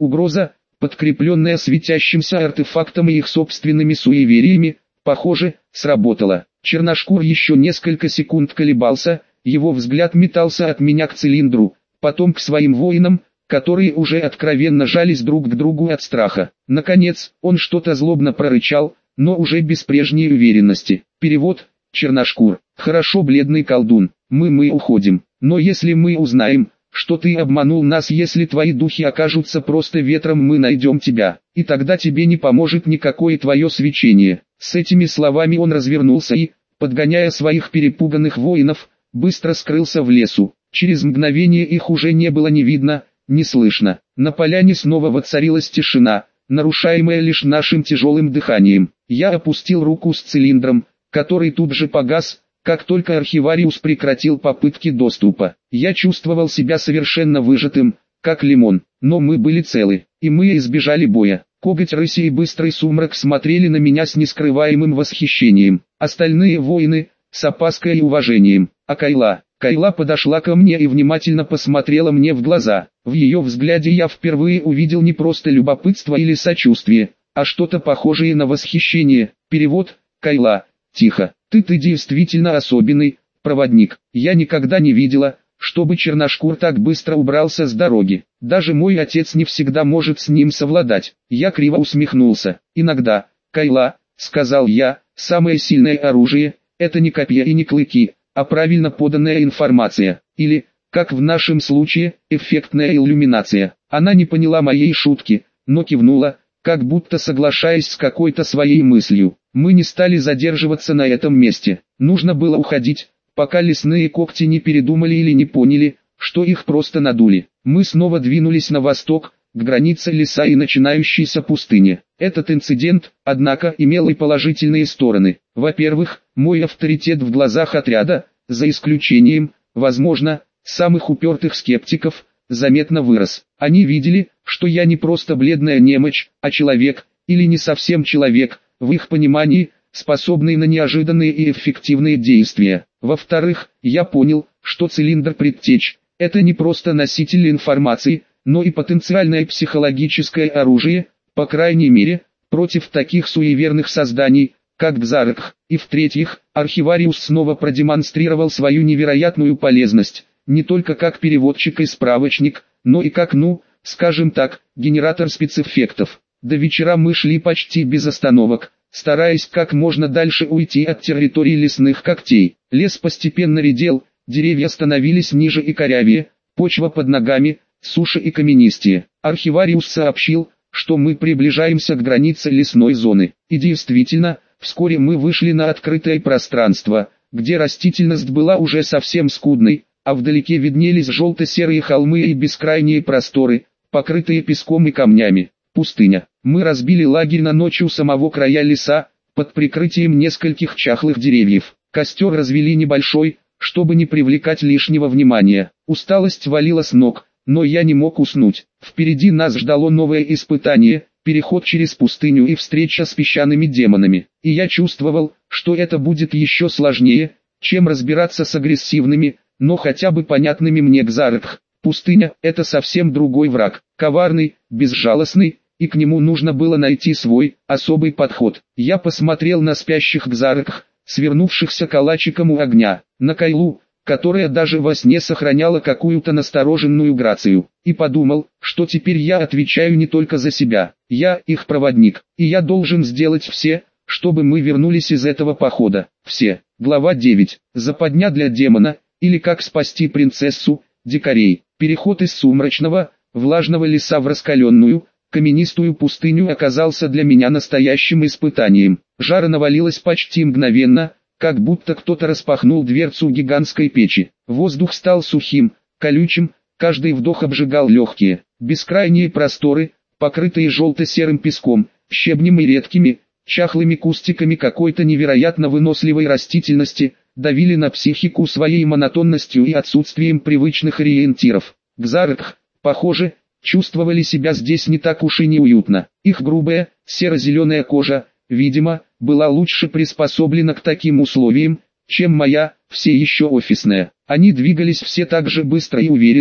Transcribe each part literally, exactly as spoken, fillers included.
Угроза, подкрепленная светящимся артефактом и их собственными суевериями, похоже, сработала. Черношкур еще несколько секунд колебался, его взгляд метался от меня к цилиндру, потом к своим воинам, которые уже откровенно жались друг к другу от страха. Наконец, он что-то злобно прорычал, но уже без прежней уверенности. Перевод: Черношкур. Хорошо, бледный колдун, мы мы уходим. Но если мы узнаем, что ты обманул нас, если твои духи окажутся просто ветром, мы найдем тебя, и тогда тебе не поможет никакое твое свечение. С этими словами он развернулся и, подгоняя своих перепуганных воинов, быстро скрылся в лесу. Через мгновение их уже не было ни видно, ни слышно. На поляне снова воцарилась тишина, нарушаемая лишь нашим тяжелым дыханием. Я опустил руку с цилиндром, который тут же погас, как только архивариус прекратил попытки доступа. Я чувствовал себя совершенно выжатым, как лимон, но мы были целы, и мы избежали боя. Коготь рыси и быстрый сумрак смотрели на меня с нескрываемым восхищением. Остальные воины — с опаской и уважением. А Кайла... Кайла подошла ко мне и внимательно посмотрела мне в глаза. В ее взгляде я впервые увидел не просто любопытство или сочувствие, а что-то похожее на восхищение. Перевод: Кайла, тихо, ты ты действительно особенный проводник. Я никогда не видела, чтобы Черношкур так быстро убрался с дороги. Даже мой отец не всегда может с ним совладать. Я криво усмехнулся. Иногда, Кайла, сказал я, самое сильное оружие — это не копья и не клыки, а правильно поданная информация, или, как в нашем случае, эффектная иллюминация. Она не поняла моей шутки, но кивнула, как будто соглашаясь с какой-то своей мыслью. Мы не стали задерживаться на этом месте. Нужно было уходить, пока лесные когти не передумали или не поняли, что их просто надули. Мы снова двинулись на восток, к границе леса и начинающейся пустыни. Этот инцидент, однако, имел и положительные стороны. Во-первых, мой авторитет в глазах отряда, за исключением, возможно, самых упертых скептиков, заметно вырос. Они видели, что я не просто бледная немочь, а человек, или не совсем человек, в их понимании, способный на неожиданные и эффективные действия. Во-вторых, я понял, что цилиндр предтеч — это не просто носитель информации, но и потенциальное психологическое оружие, по крайней мере, против таких суеверных созданий, как Гзаркх. И в-третьих, архивариус снова продемонстрировал свою невероятную полезность, не только как переводчик и справочник, но и как, ну, скажем так, генератор спецэффектов. До вечера мы шли почти без остановок, стараясь как можно дальше уйти от территории лесных когтей. Лес постепенно редел, деревья становились ниже и корявее, почва под ногами суше и каменистее. Архивариус сообщил, что мы приближаемся к границе лесной зоны. И действительно, вскоре мы вышли на открытое пространство, где растительность была уже совсем скудной, а вдалеке виднелись желто-серые холмы и бескрайние просторы, покрытые песком и камнями. Пустыня. Мы разбили лагерь на ночь у самого края леса, под прикрытием нескольких чахлых деревьев. Костер развели небольшой, чтобы не привлекать лишнего внимания. Усталость валила с ног, но я не мог уснуть. Впереди нас ждало новое испытание, переход через пустыню и встреча с песчаными демонами. И я чувствовал, что это будет еще сложнее, чем разбираться с агрессивными, но хотя бы понятными мне Гзаркх. Пустыня — это совсем другой враг, коварный, безжалостный, и к нему нужно было найти свой, особый подход. Я посмотрел на спящих Гзаркх, свернувшихся калачиком у огня, на Кайлу, которая даже во сне сохраняла какую-то настороженную грацию, и подумал, что теперь я отвечаю не только за себя, я их проводник, и я должен сделать все, чтобы мы вернулись из этого похода. Все. Глава девять. Западня для демона, или как спасти принцессу, дикарей. Переход из сумрачного, влажного леса в раскаленную, каменистую пустыню оказался для меня настоящим испытанием. Жара навалилась почти мгновенно, как будто кто-то распахнул дверцу гигантской печи. Воздух стал сухим, колючим, каждый вдох обжигал легкие. Бескрайние просторы, покрытые желто-серым песком, щебнем и редкими, чахлыми кустиками какой-то невероятно выносливой растительности, давили на психику своей монотонностью и отсутствием привычных ориентиров. Гзаркх, похоже, чувствовали себя здесь не так уж и неуютно. Их грубая, серо-зеленая кожа, видимо, была лучше приспособлена к таким условиям, чем моя, все еще офисная. Они двигались все так же быстро и уверенно,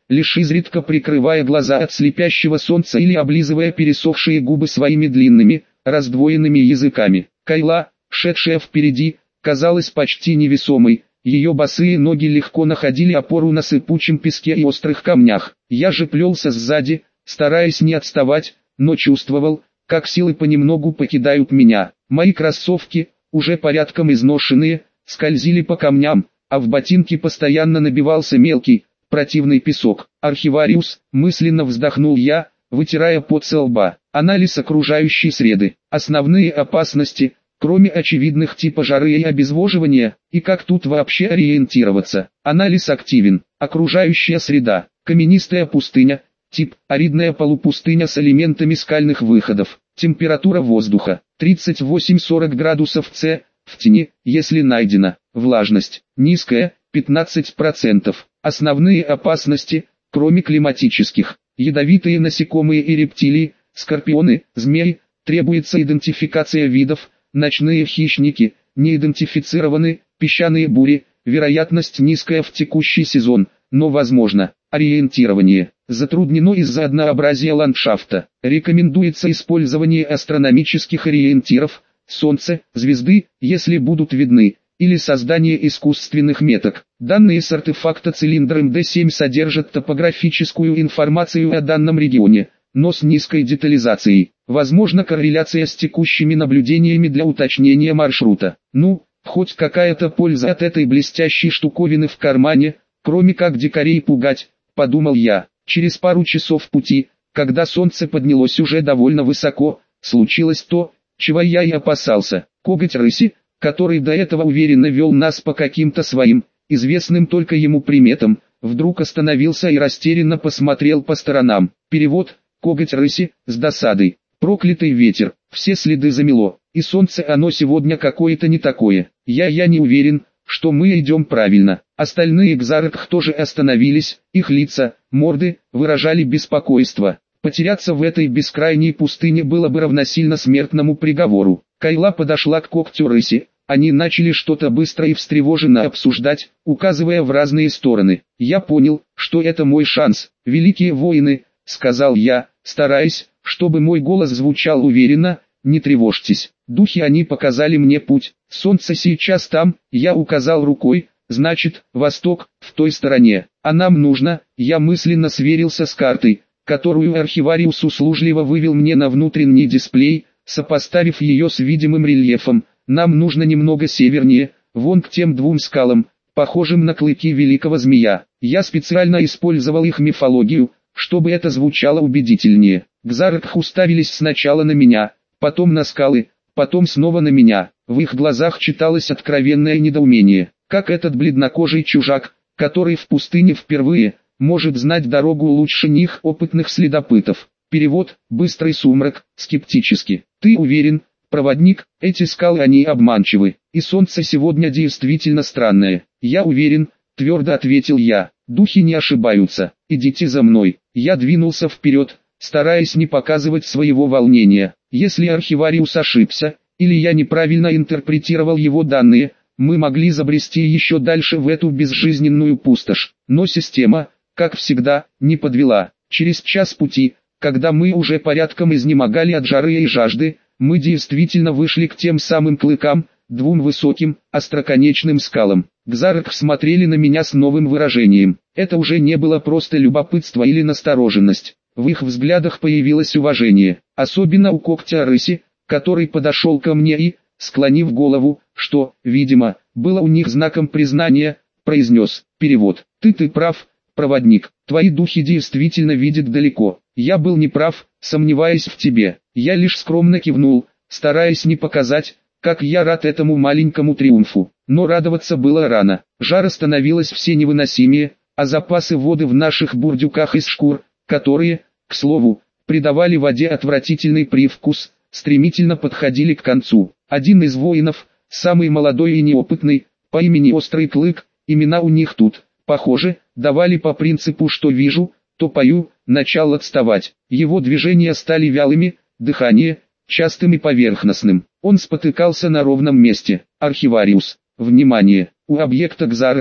лишь изредка прикрывая глаза от слепящего солнца или облизывая пересохшие губы своими длинными, раздвоенными языками. Кайла, шедшая впереди, казалась почти невесомой, ее босые ноги легко находили опору на сыпучем песке и острых камнях. Я же плелся сзади, стараясь не отставать, но чувствовал, как силы понемногу покидают меня. Мои кроссовки, уже порядком изношенные, скользили по камням, а в ботинки постоянно набивался мелкий, противный песок. «Архивариус», мысленно вздохнул я, вытирая пот со лба. Анализ окружающей среды. Основные опасности, кроме очевидных типа жары и обезвоживания, и как тут вообще ориентироваться. Анализ активен. Окружающая среда. Каменистая пустыня. Тип – аридная полупустыня с элементами скальных выходов. Температура воздуха – тридцать восемь - сорок градусов С, в тени, если найдено. Влажность – низкая, пятнадцать процентов. Основные опасности, кроме климатических. Ядовитые насекомые и рептилии, скорпионы, змеи, требуется идентификация видов, ночные хищники, не идентифицированы, песчаные бури, вероятность низкая в текущий сезон, но возможно. Ориентирование затруднено из-за однообразия ландшафта. Рекомендуется использование астрономических ориентиров, солнце, звезды, если будут видны, или создание искусственных меток. Данные с артефакта цилиндр эм дэ семь содержат топографическую информацию о данном регионе, но с низкой детализацией. Возможно корреляция с текущими наблюдениями для уточнения маршрута. Ну, хоть какая-то польза от этой блестящей штуковины в кармане, кроме как дикарей пугать, подумал я. Через пару часов пути, когда солнце поднялось уже довольно высоко, случилось то, чего я и опасался. Коготь рыси, который до этого уверенно вел нас по каким-то своим, известным только ему приметам, вдруг остановился и растерянно посмотрел по сторонам. Перевод: коготь рыси, с досадой. Проклятый ветер, все следы замело, и солнце оно сегодня какое-то не такое. Я я не уверен, что мы идем правильно. Остальные Кзарх тоже остановились, их лица, морды, выражали беспокойство. Потеряться в этой бескрайней пустыне было бы равносильно смертному приговору. Кайла подошла к когтю рыси, они начали что-то быстро и встревоженно обсуждать, указывая в разные стороны. Я понял, что это мой шанс. «Великие воины», — сказал я, стараясь, чтобы мой голос звучал уверенно, — «не тревожьтесь. Духи они показали мне путь. Солнце сейчас там», — я указал рукой, — «значит, восток, в той стороне. А нам нужно», — я мысленно сверился с картой, которую архивариус услужливо вывел мне на внутренний дисплей, сопоставив ее с видимым рельефом. «Нам нужно немного севернее, вон к тем двум скалам, похожим на клыки великого змея». Я специально использовал их мифологию, чтобы это звучало убедительнее. Кзарх уставились сначала на меня, потом на скалы, потом снова на меня. В их глазах читалось откровенное недоумение. Как этот бледнокожий чужак, который в пустыне впервые, может знать дорогу лучше них, опытных следопытов. Перевод: быстрый сумрак, скептически. «Ты уверен, проводник, эти скалы они обманчивы, и солнце сегодня действительно странное?» «Я уверен», твердо ответил я. «Духи не ошибаются. Идите за мной». Я двинулся вперед, стараясь не показывать своего волнения. Если архивариус ошибся, или я неправильно интерпретировал его данные, мы могли забрести еще дальше в эту безжизненную пустошь. Но система, как всегда, не подвела. Через час пути, когда мы уже порядком изнемогали от жары и жажды, мы действительно вышли к тем самым клыкам, двум высоким, остроконечным скалам. Кзарх смотрели на меня с новым выражением. Это уже не было просто любопытство или настороженность. В их взглядах появилось уважение, особенно у когтя рыси, который подошел ко мне и, склонив голову, что, видимо, было у них знаком признания, произнес. Перевод: «Ты ты прав, проводник, твои духи действительно видят далеко. Я был неправ, сомневаясь в тебе». Я лишь скромно кивнул, стараясь не показать, как я рад этому маленькому триумфу. Но радоваться было рано. Жара становилась все невыносимее, а запасы воды в наших бурдюках из шкур, которые, к слову, придавали воде отвратительный привкус, стремительно подходили к концу. Один из воинов, самый молодой и неопытный, по имени Острый Клык, имена у них тут, похоже, давали по принципу «что вижу, то пою», начал отставать. Его движения стали вялыми, дыхание – частым и поверхностным. Он спотыкался на ровном месте. «Архивариус, внимание! У объекта Кзарх,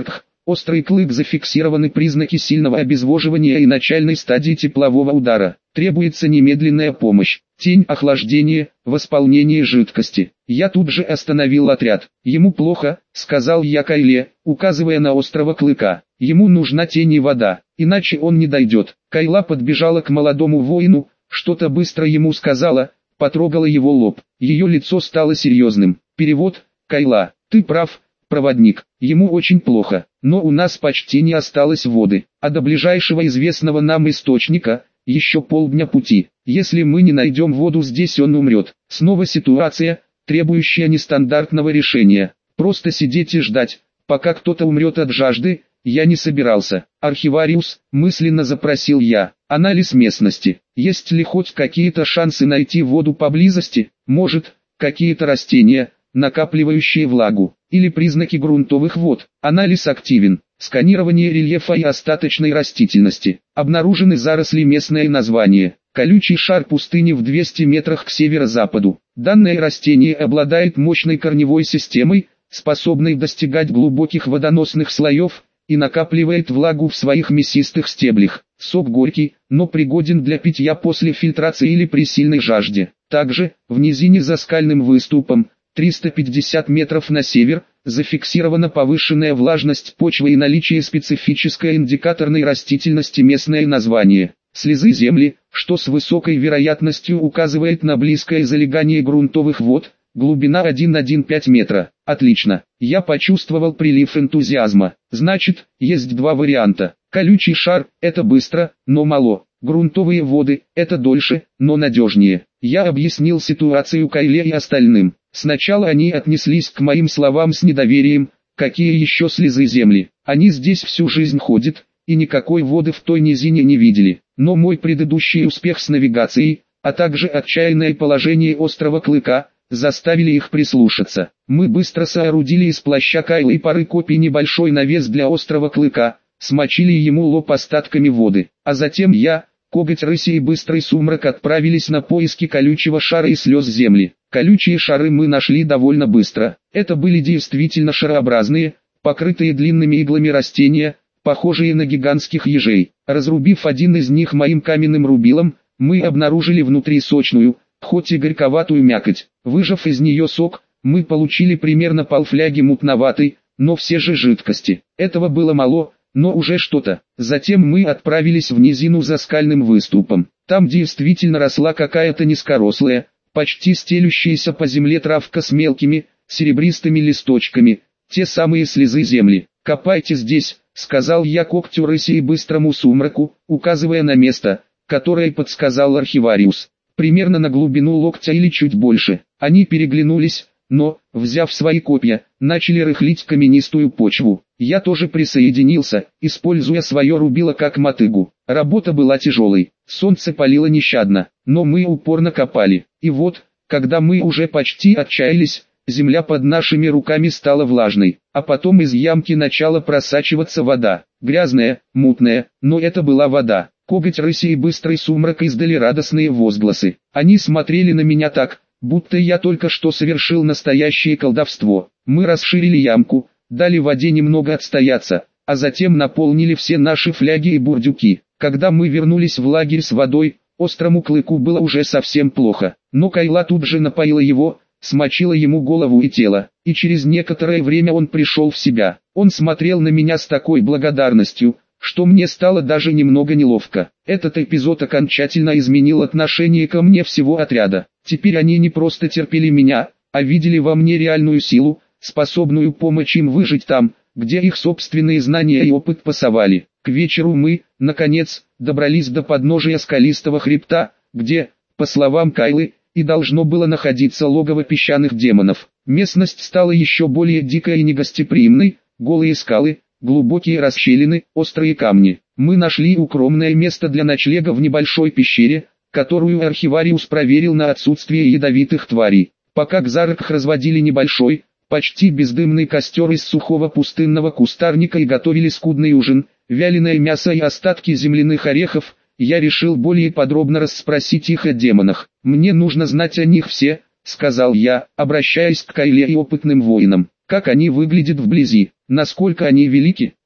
Острый клык зафиксированы признаки сильного обезвоживания и начальной стадии теплового удара. Требуется немедленная помощь. Тень, охлаждение, восполнение жидкости. Я тут же остановил отряд. Ему плохо, сказал я Кайле, указывая на острого клыка. Ему нужна тень и вода, иначе он не дойдет. Кайла подбежала к молодому воину, что-то быстро ему сказала, потрогала его лоб. Ее лицо стало серьезным. Перевод: Кайла, ты прав, проводник, ему очень плохо, но у нас почти не осталось воды, а до ближайшего известного нам источника еще полдня пути. Если мы не найдем воду здесь, он умрет. Снова ситуация, требующая нестандартного решения. Просто сидеть и ждать, пока кто-то умрет от жажды, я не собирался. Архивариус, мысленно запросил я, анализ местности. Есть ли хоть какие-то шансы найти воду поблизости? Может, какие-то растения, накапливающие влагу, или признаки грунтовых вод. Анализ активен. Сканирование рельефа и остаточной растительности. Обнаружены заросли, местное название. Колючий шар пустыни в двухстах метрах к северо-западу. Данное растение обладает мощной корневой системой, способной достигать глубоких водоносных слоев, и накапливает влагу в своих мясистых стеблях. Сок горький, но пригоден для питья после фильтрации или при сильной жажде. Также, в низине за скальным выступом, триста пятьдесят метров на север, зафиксирована повышенная влажность почвы и наличие специфической индикаторной растительности, местное название. Слезы земли, что с высокой вероятностью указывает на близкое залегание грунтовых вод, глубина один целых пять десятых метра. Отлично, я почувствовал прилив энтузиазма. Значит, есть два варианта. Колючий шар – это быстро, но мало. Грунтовые воды – это дольше, но надежнее. Я объяснил ситуацию Кайле и остальным. Сначала они отнеслись к моим словам с недоверием. Какие еще слезы земли? Они здесь всю жизнь ходят, и никакой воды в той низине не видели. Но мой предыдущий успех с навигацией, а также отчаянное положение острого клыка, заставили их прислушаться. Мы быстро соорудили из плаща Кайлы и пары копий небольшой навес для острого клыка, смочили ему лоб остатками воды, а затем я, Коготь Рыси и Быстрый Сумрак отправились на поиски колючего шара и слез земли. Колючие шары мы нашли довольно быстро. Это были действительно шарообразные, покрытые длинными иглами растения, похожие на гигантских ежей. Разрубив один из них моим каменным рубилом, мы обнаружили внутри сочную, хоть и горьковатую мякоть. Выжав из нее сок, мы получили примерно полфляги мутноватой, но все же жидкости. Этого было мало, но уже что-то. Затем мы отправились в низину за скальным выступом. Там действительно росла какая-то низкорослая, почти стелющаяся по земле травка с мелкими, серебристыми листочками, те самые слезы земли. «Копайте здесь», — сказал я Когтю Рыси и Быстрому Сумраку, указывая на место, которое подсказал архивариус. Примерно на глубину локтя или чуть больше. Они переглянулись, но, взяв свои копья, начали рыхлить каменистую почву. Я тоже присоединился, используя свое рубило как мотыгу. Работа была тяжелой, солнце палило нещадно, но мы упорно копали. И вот, когда мы уже почти отчаялись, земля под нашими руками стала влажной, а потом из ямки начала просачиваться вода. Грязная, мутная, но это была вода. Коготь Рыси и Быстрый Сумрак издали радостные возгласы. Они смотрели на меня так, будто я только что совершил настоящее колдовство. Мы расширили ямку, дали воде немного отстояться, а затем наполнили все наши фляги и бурдюки. Когда мы вернулись в лагерь с водой, острому клыку было уже совсем плохо. Но Кайла тут же напоила его, смочила ему голову и тело, и через некоторое время он пришел в себя. Он смотрел на меня с такой благодарностью, что мне стало даже немного неловко. Этот эпизод окончательно изменил отношение ко мне всего отряда. Теперь они не просто терпели меня, а видели во мне реальную силу, способную помочь им выжить там, где их собственные знания и опыт пасовали. К вечеру мы, наконец, добрались до подножия скалистого хребта, где, по словам Кайлы, и должно было находиться логово песчаных демонов. Местность стала еще более дикой и негостеприимной, голые скалы, глубокие расщелины, острые камни. Мы нашли укромное место для ночлега в небольшой пещере, которую архивариус проверил на отсутствие ядовитых тварей. Пока Кзарк разводили небольшой, почти бездымный костер из сухого пустынного кустарника и готовили скудный ужин, вяленое мясо и остатки земляных орехов, я решил более подробно расспросить их о демонах. «Мне нужно знать о них все», — сказал я, обращаясь к Кайле и опытным воинам. «Как они выглядят вблизи, насколько они велики,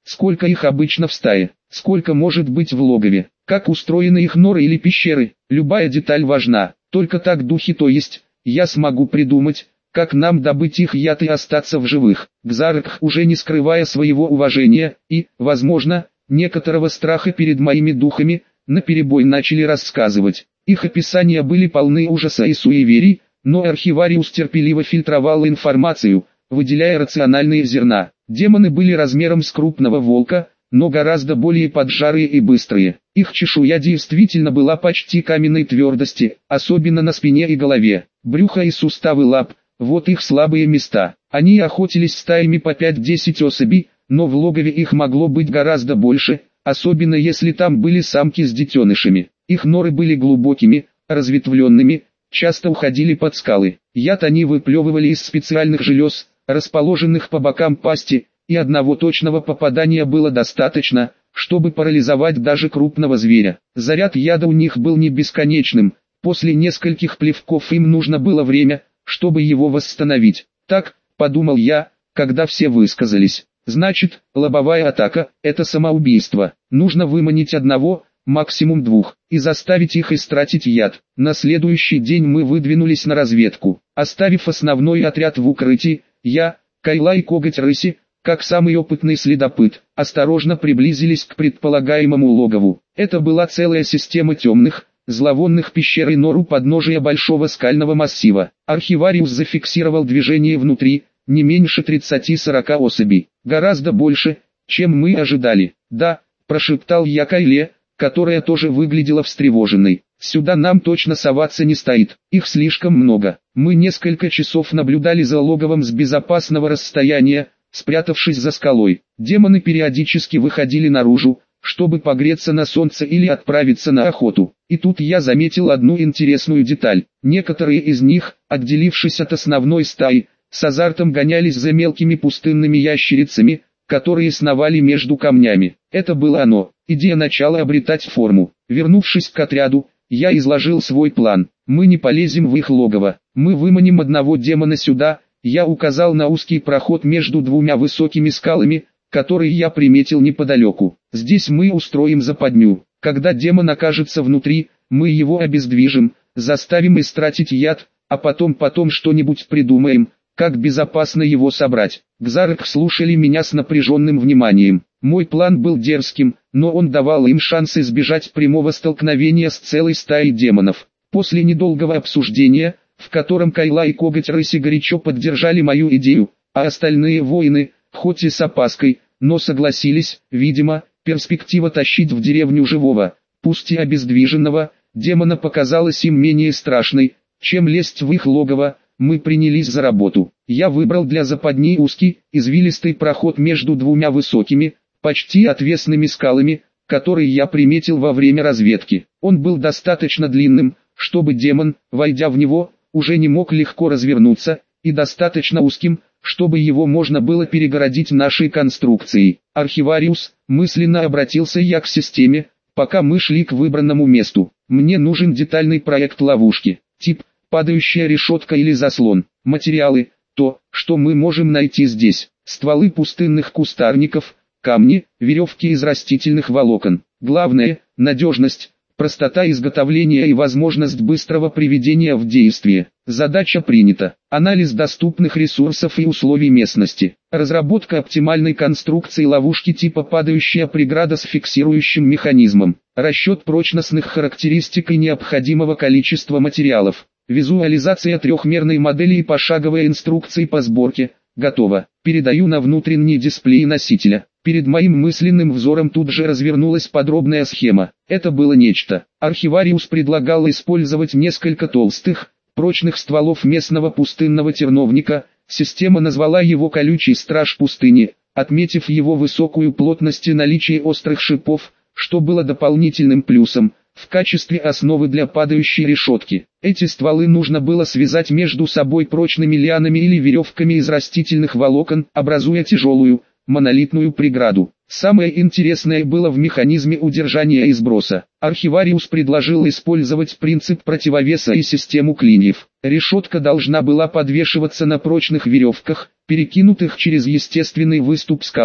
Сколько их обычно в стае? Сколько может быть в логове? Как устроены их норы или пещеры? Любая деталь важна. Только так духи, то есть, я смогу придумать, как нам добыть их яд и остаться в живых. Кзарк, уже не скрывая своего уважения и, возможно, некоторого страха перед моими духами, наперебой начали рассказывать. Их описания были полны ужаса и суеверий, но архивариус терпеливо фильтровал информацию, выделяя рациональные зерна. Демоны были размером с крупного волка, но гораздо более поджарые и быстрые. Их чешуя действительно была почти каменной твердости, особенно на спине и голове. Брюхо и суставы лап – вот их слабые места. Они охотились стаями по пять-десять особей, но в логове их могло быть гораздо больше, особенно если там были самки с детенышами. Их норы были глубокими, разветвленными, часто уходили под скалы. Яд они выплевывали из специальных желез, расположенных по бокам пасти, и одного точного попадания было достаточно, чтобы парализовать даже крупного зверя. Заряд яда у них был не бесконечным, после нескольких плевков им нужно было время, чтобы его восстановить. Так, подумал я, когда все высказались. Значит, лобовая атака – это самоубийство. Нужно выманить одного, максимум двух, и заставить их истратить яд. На следующий день мы выдвинулись на разведку. Оставив основной отряд в укрытии, я, Кайла и Коготь Рыси, как самый опытный следопыт, осторожно приблизились к предполагаемому логову. Это была целая система темных, зловонных пещер и нор у подножия большого скального массива. Архивариус зафиксировал движение внутри, не меньше тридцати-сорока особей. Гораздо больше, чем мы ожидали. «Да», – прошептал я Кайле, которая тоже выглядела встревоженной. «Сюда нам точно соваться не стоит, их слишком много». Мы несколько часов наблюдали за логовом с безопасного расстояния, спрятавшись за скалой. Демоны периодически выходили наружу, чтобы погреться на солнце или отправиться на охоту. И тут я заметил одну интересную деталь. Некоторые из них, отделившись от основной стаи, с азартом гонялись за мелкими пустынными ящерицами, которые сновали между камнями. Это было оно, идея начала обретать форму. Вернувшись к отряду, я изложил свой план. Мы не полезем в их логово, мы выманим одного демона сюда. Я указал на узкий проход между двумя высокими скалами, который я приметил неподалеку. Здесь мы устроим западню. Когда демон окажется внутри, мы его обездвижим, заставим истратить яд, а потом потом что-нибудь придумаем, как безопасно его собрать. Кзарк слушали меня с напряженным вниманием. Мой план был дерзким, но он давал им шанс избежать прямого столкновения с целой стаей демонов. После недолгого обсуждения, в котором Кайла и Коготь Рыси горячо поддержали мою идею, а остальные воины, хоть и с опаской, но согласились, видимо, перспектива тащить в деревню живого, пусть и обездвиженного, демона показалась им менее страшной, чем лезть в их логово. Мы принялись за работу. Я выбрал для западни узкий, извилистый проход между двумя высокими, почти отвесными скалами, которые я приметил во время разведки. Он был достаточно длинным, чтобы демон, войдя в него, уже не мог легко развернуться, и достаточно узким, чтобы его можно было перегородить нашей конструкцией. Архивариус, мысленно обратился я к системе, пока мы шли к выбранному месту. Мне нужен детальный проект ловушки. Тип – падающая решетка или заслон. Материалы – то, что мы можем найти здесь. Стволы пустынных кустарников, камни, веревки из растительных волокон. Главное – надежность, простота изготовления и возможность быстрого приведения в действие. Задача принята. Анализ доступных ресурсов и условий местности. Разработка оптимальной конструкции ловушки типа падающая преграда с фиксирующим механизмом. Расчет прочностных характеристик и необходимого количества материалов. Визуализация трехмерной модели и пошаговая инструкция по сборке. Готово. Передаю на внутренний дисплей носителя. Перед моим мысленным взором тут же развернулась подробная схема. Это было нечто. Архивариус предлагал использовать несколько толстых, прочных стволов местного пустынного терновника. Система назвала его колючий страж пустыни, отметив его высокую плотность и наличие острых шипов, что было дополнительным плюсом, в качестве основы для падающей решетки. Эти стволы нужно было связать между собой прочными лианами или веревками из растительных волокон, образуя тяжелую, монолитную преграду. Самое интересное было в механизме удержания и сброса. Архивариус предложил использовать принцип противовеса и систему клиньев. Решетка должна была подвешиваться на прочных веревках, перекинутых через естественный выступ скалы,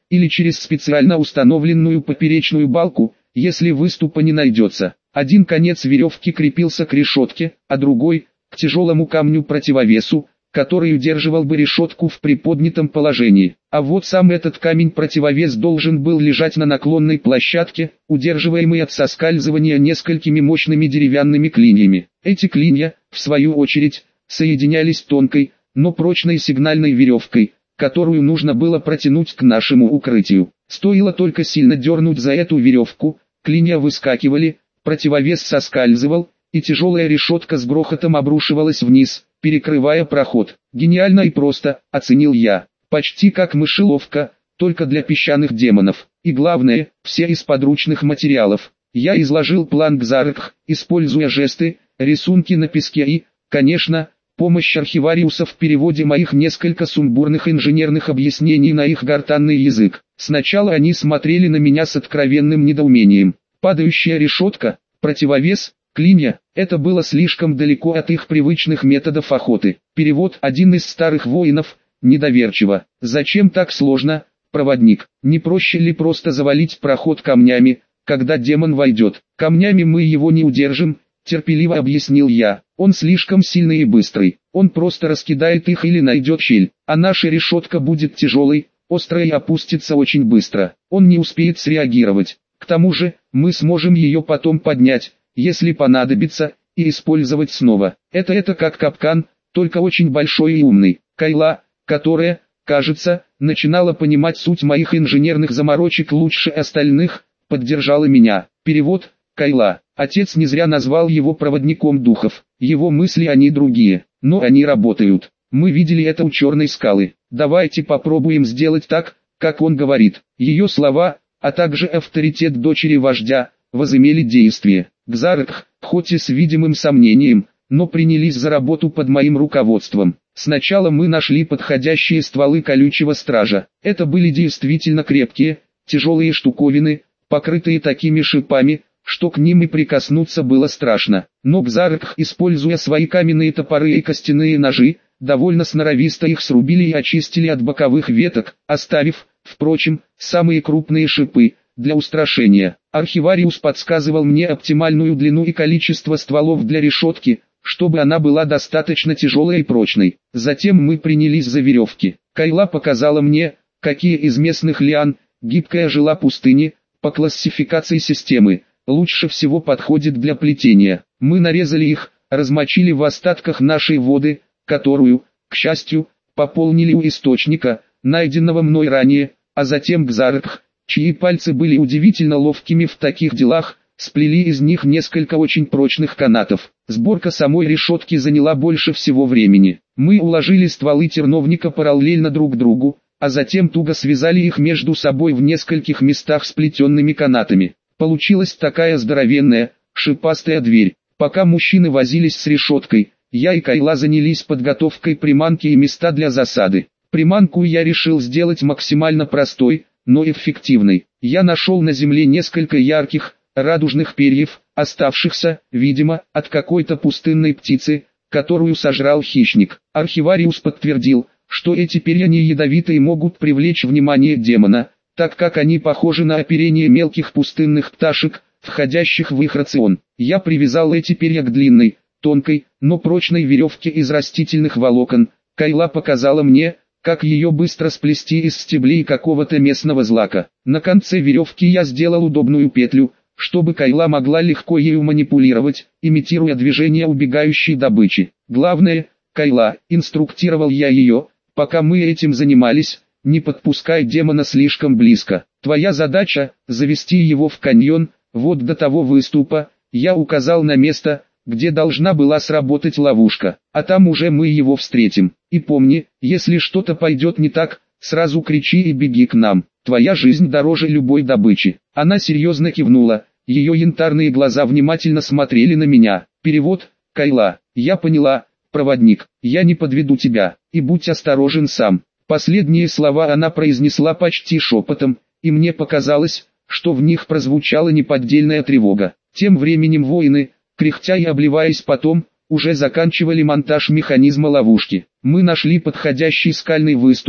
или через специально установленную поперечную балку, если выступа не найдется. Один конец веревки крепился к решетке, а другой – к тяжелому камню-противовесу, который удерживал бы решетку в приподнятом положении. А вот сам этот камень-противовес должен был лежать на наклонной площадке, удерживаемый от соскальзывания несколькими мощными деревянными клиньями. Эти клинья, в свою очередь, соединялись тонкой, но прочной сигнальной веревкой, которую нужно было протянуть к нашему укрытию. Стоило только сильно дернуть за эту веревку, клинья выскакивали, противовес соскальзывал, и тяжелая решетка с грохотом обрушивалась вниз, перекрывая проход. Гениально и просто, оценил я. Почти как мышеловка, только для песчаных демонов. И главное, все из подручных материалов. Я изложил план Кзаркх, используя жесты, рисунки на песке и, конечно, помощь архивариуса в переводе моих несколько сумбурных инженерных объяснений на их гортанный язык. Сначала они смотрели на меня с откровенным недоумением. Падающая решетка, противовес, клинья – это было слишком далеко от их привычных методов охоты. Перевод один из старых воинов, недоверчиво. Зачем так сложно, проводник? Не проще ли просто завалить проход камнями, когда демон войдет? Камнями мы его не удержим, терпеливо объяснил я. Он слишком сильный и быстрый. Он просто раскидает их или найдет щель. А наша решетка будет тяжелой, острой и опустится очень быстро. Он не успеет среагировать. К тому же, мы сможем ее потом поднять, если понадобится, и использовать снова. Это это как капкан, только очень большой и умный. Кайла, которая, кажется, начинала понимать суть моих инженерных заморочек лучше остальных, поддержала меня. Перевод: Кайла. Отец не зря назвал его проводником духов. Его мысли они другие, но они работают. Мы видели это у черной скалы. Давайте попробуем сделать так, как он говорит. Ее слова, а также авторитет дочери вождя, возымели действие. Кзаркх, хоть и с видимым сомнением, но принялись за работу под моим руководством. Сначала мы нашли подходящие стволы колючего стража. Это были действительно крепкие, тяжелые штуковины, покрытые такими шипами, что к ним и прикоснуться было страшно. Но Кзаркх, используя свои каменные топоры и костяные ножи, довольно сноровисто их срубили и очистили от боковых веток, оставив, впрочем, самые крупные шипы для устрашения. Архивариус подсказывал мне оптимальную длину и количество стволов для решетки, чтобы она была достаточно тяжелой и прочной. Затем мы принялись за веревки. Кайла показала мне, какие из местных лиан, гибкая жила пустыни, по классификации системы, лучше всего подходит для плетения. Мы нарезали их, размочили в остатках нашей воды, которую, к счастью, пополнили у источника, найденного мной ранее, а затем Кзаркх, чьи пальцы были удивительно ловкими в таких делах, сплели из них несколько очень прочных канатов. Сборка самой решетки заняла больше всего времени. Мы уложили стволы терновника параллельно друг другу, а затем туго связали их между собой в нескольких местах сплетенными канатами. Получилась такая здоровенная, шипастая дверь. Пока мужчины возились с решеткой, я и Кайла занялись подготовкой приманки и места для засады. Приманку я решил сделать максимально простой, но эффективной. Я нашел на земле несколько ярких, радужных перьев, оставшихся, видимо, от какой-то пустынной птицы, которую сожрал хищник. Архивариус подтвердил, что эти перья не ядовитые и могут привлечь внимание демона, так как они похожи на оперение мелких пустынных пташек, входящих в их рацион. Я привязал эти перья к длинной, тонкой, но прочной веревке из растительных волокон. Кайла показала мне, как ее быстро сплести из стеблей какого-то местного злака. На конце веревки я сделал удобную петлю, чтобы Кайла могла легко ею манипулировать, имитируя движение убегающей добычи. Главное, Кайла, инструктировал я ее, пока мы этим занимались, не подпускай демона слишком близко. Твоя задача – завести его в каньон, вот до того выступа. Я указал на место, где должна была сработать ловушка, а там уже мы его встретим. И помни, если что-то пойдет не так, сразу кричи и беги к нам. Твоя жизнь дороже любой добычи. Она серьезно кивнула, ее янтарные глаза внимательно смотрели на меня. Перевод: Кайла. Я поняла, проводник, я не подведу тебя, и будь осторожен сам. Последние слова она произнесла почти шепотом, и мне показалось, что в них прозвучала неподдельная тревога. Тем временем воины, кряхтя и обливаясь потом, уже заканчивали монтаж механизма ловушки. Мы нашли подходящий скальный выступ,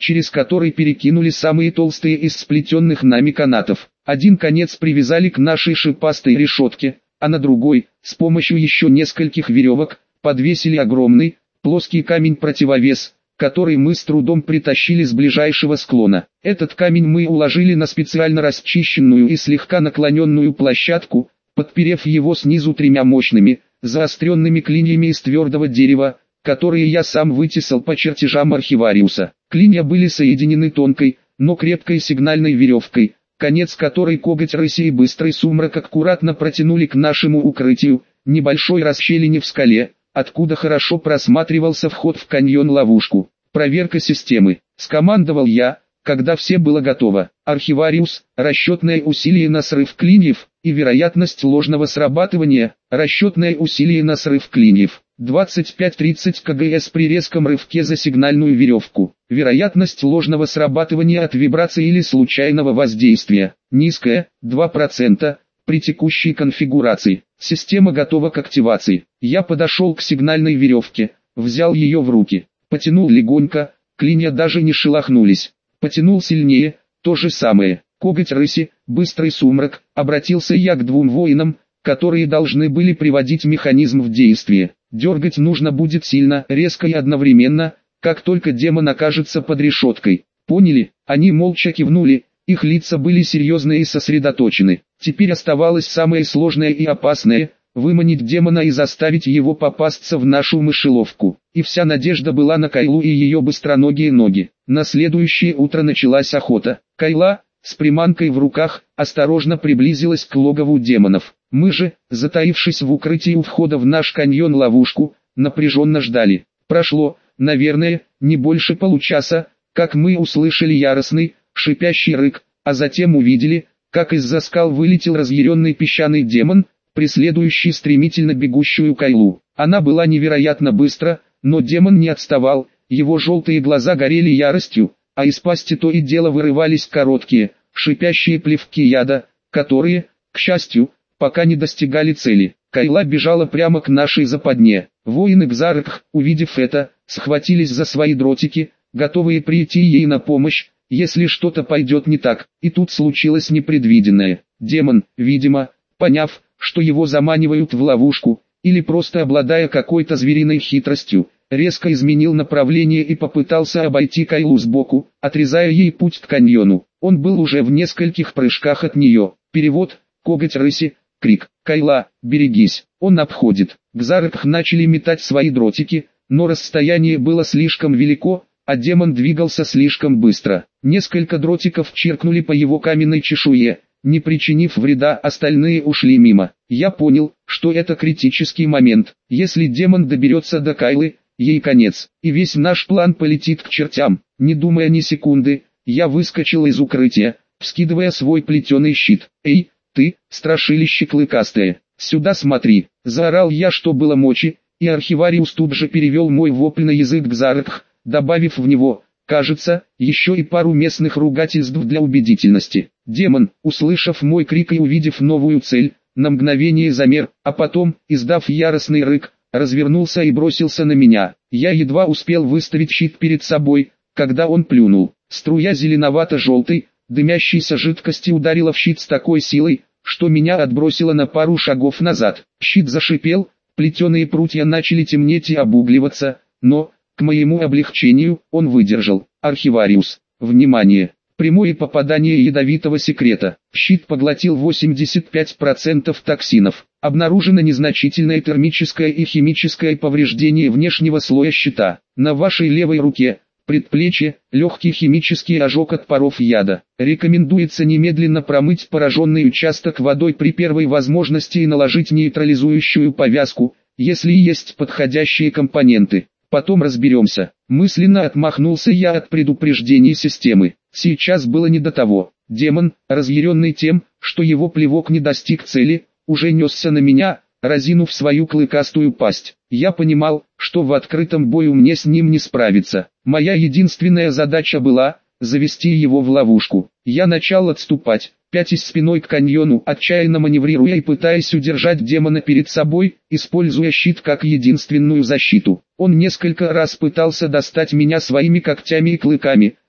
через который перекинули самые толстые из сплетенных нами канатов. Один конец привязали к нашей шипастой решетке, а на другой, с помощью еще нескольких веревок, подвесили огромный, плоский камень-противовес, который мы с трудом притащили с ближайшего склона. Этот камень мы уложили на специально расчищенную и слегка наклоненную площадку, подперев его снизу тремя мощными, заостренными клиньями из твердого дерева, которые я сам вытесал по чертежам архивариуса. Клинья были соединены тонкой, но крепкой сигнальной веревкой, конец которой коготь рыси и быстрый сумрак аккуратно протянули к нашему укрытию, небольшой расщелине в скале, откуда хорошо просматривался вход в каньон-ловушку. «Проверка системы», — скомандовал я, когда все было готово. Архивариус, расчетное усилие на срыв клиньев, и вероятность ложного срабатывания, расчетное усилие на срыв клиньев. двадцать пять тридцать кГс при резком рывке за сигнальную веревку. Вероятность ложного срабатывания от вибрации или случайного воздействия. Низкая, два процента, при текущей конфигурации. Система готова к активации. Я подошел к сигнальной веревке, взял ее в руки, потянул легонько, клинья даже не шелохнулись. Потянул сильнее, то же самое. Коготь рыси, быстрый сумрак, обратился я к двум воинам, которые должны были приводить механизм в действие. Дергать нужно будет сильно, резко и одновременно, как только демон окажется под решеткой. Поняли? Они молча кивнули, их лица были серьезны и сосредоточены. Теперь оставалось самое сложное и опасное – выманить демона и заставить его попасться в нашу мышеловку. И вся надежда была на Кайлу и ее быстроногие ноги. На следующее утро началась охота. Кайла, с приманкой в руках, осторожно приблизилась к логову демонов. Мы же, затаившись в укрытии у входа в наш каньон-ловушку, напряженно ждали. Прошло, наверное, не больше получаса, как мы услышали яростный, шипящий рык, а затем увидели, как из-за скал вылетел разъяренный песчаный демон, преследующий стремительно бегущую Кайлу. Она была невероятно быстра, но демон не отставал, его желтые глаза горели яростью, а из пасти то и дело вырывались короткие, шипящие плевки яда, которые, к счастью, пока не достигали цели. Кайла бежала прямо к нашей западне. Воины Кзаркх, увидев это, схватились за свои дротики, готовые прийти ей на помощь, если что-то пойдет не так. И тут случилось непредвиденное. Демон, видимо, поняв, что его заманивают в ловушку, или просто обладая какой-то звериной хитростью, резко изменил направление и попытался обойти Кайлу сбоку, отрезая ей путь к каньону. Он был уже в нескольких прыжках от нее. Перевод: коготь рыси, крик. «Кайла, берегись, он обходит». Кзаркх начали метать свои дротики, но расстояние было слишком велико, а демон двигался слишком быстро. Несколько дротиков чиркнули по его каменной чешуе, не причинив вреда, остальные ушли мимо. Я понял, что это критический момент. Если демон доберется до Кайлы, ей конец, и весь наш план полетит к чертям. Не думая ни секунды, я выскочил из укрытия, вскидывая свой плетеный щит. «Эй, ты, страшилище клыкастое, сюда смотри!» Заорал я, что было мочи, и архивариус тут же перевел мой вопль на язык Кзаркх, добавив в него, кажется, еще и пару местных ругательств для убедительности. Демон, услышав мой крик и увидев новую цель, на мгновение замер, а потом, издав яростный рык, развернулся и бросился на меня. Я едва успел выставить щит перед собой, когда он плюнул. Струя зеленовато-желтой, дымящейся жидкости ударила в щит с такой силой, что меня отбросило на пару шагов назад. Щит зашипел, плетеные прутья начали темнеть и обугливаться, но, к моему облегчению, он выдержал. Архивариус, внимание! Прямое попадание ядовитого секрета. Щит поглотил восемьдесят пять процентов токсинов. Обнаружено незначительное термическое и химическое повреждение внешнего слоя щита. На вашей левой руке, предплечье, легкий химический ожог от паров яда. Рекомендуется немедленно промыть пораженный участок водой при первой возможности и наложить нейтрализующую повязку, если есть подходящие компоненты. Потом разберемся. Мысленно отмахнулся я от предупреждений системы. Сейчас было не до того. Демон, разъяренный тем, что его плевок не достиг цели, уже несся на меня, разинув свою клыкастую пасть. Я понимал, что в открытом бою мне с ним не справиться. Моя единственная задача была завести его в ловушку. Я начал отступать, пятясь спиной к каньону, отчаянно маневрируя и пытаясь удержать демона перед собой, используя щит как единственную защиту. Он несколько раз пытался достать меня своими когтями и клыками,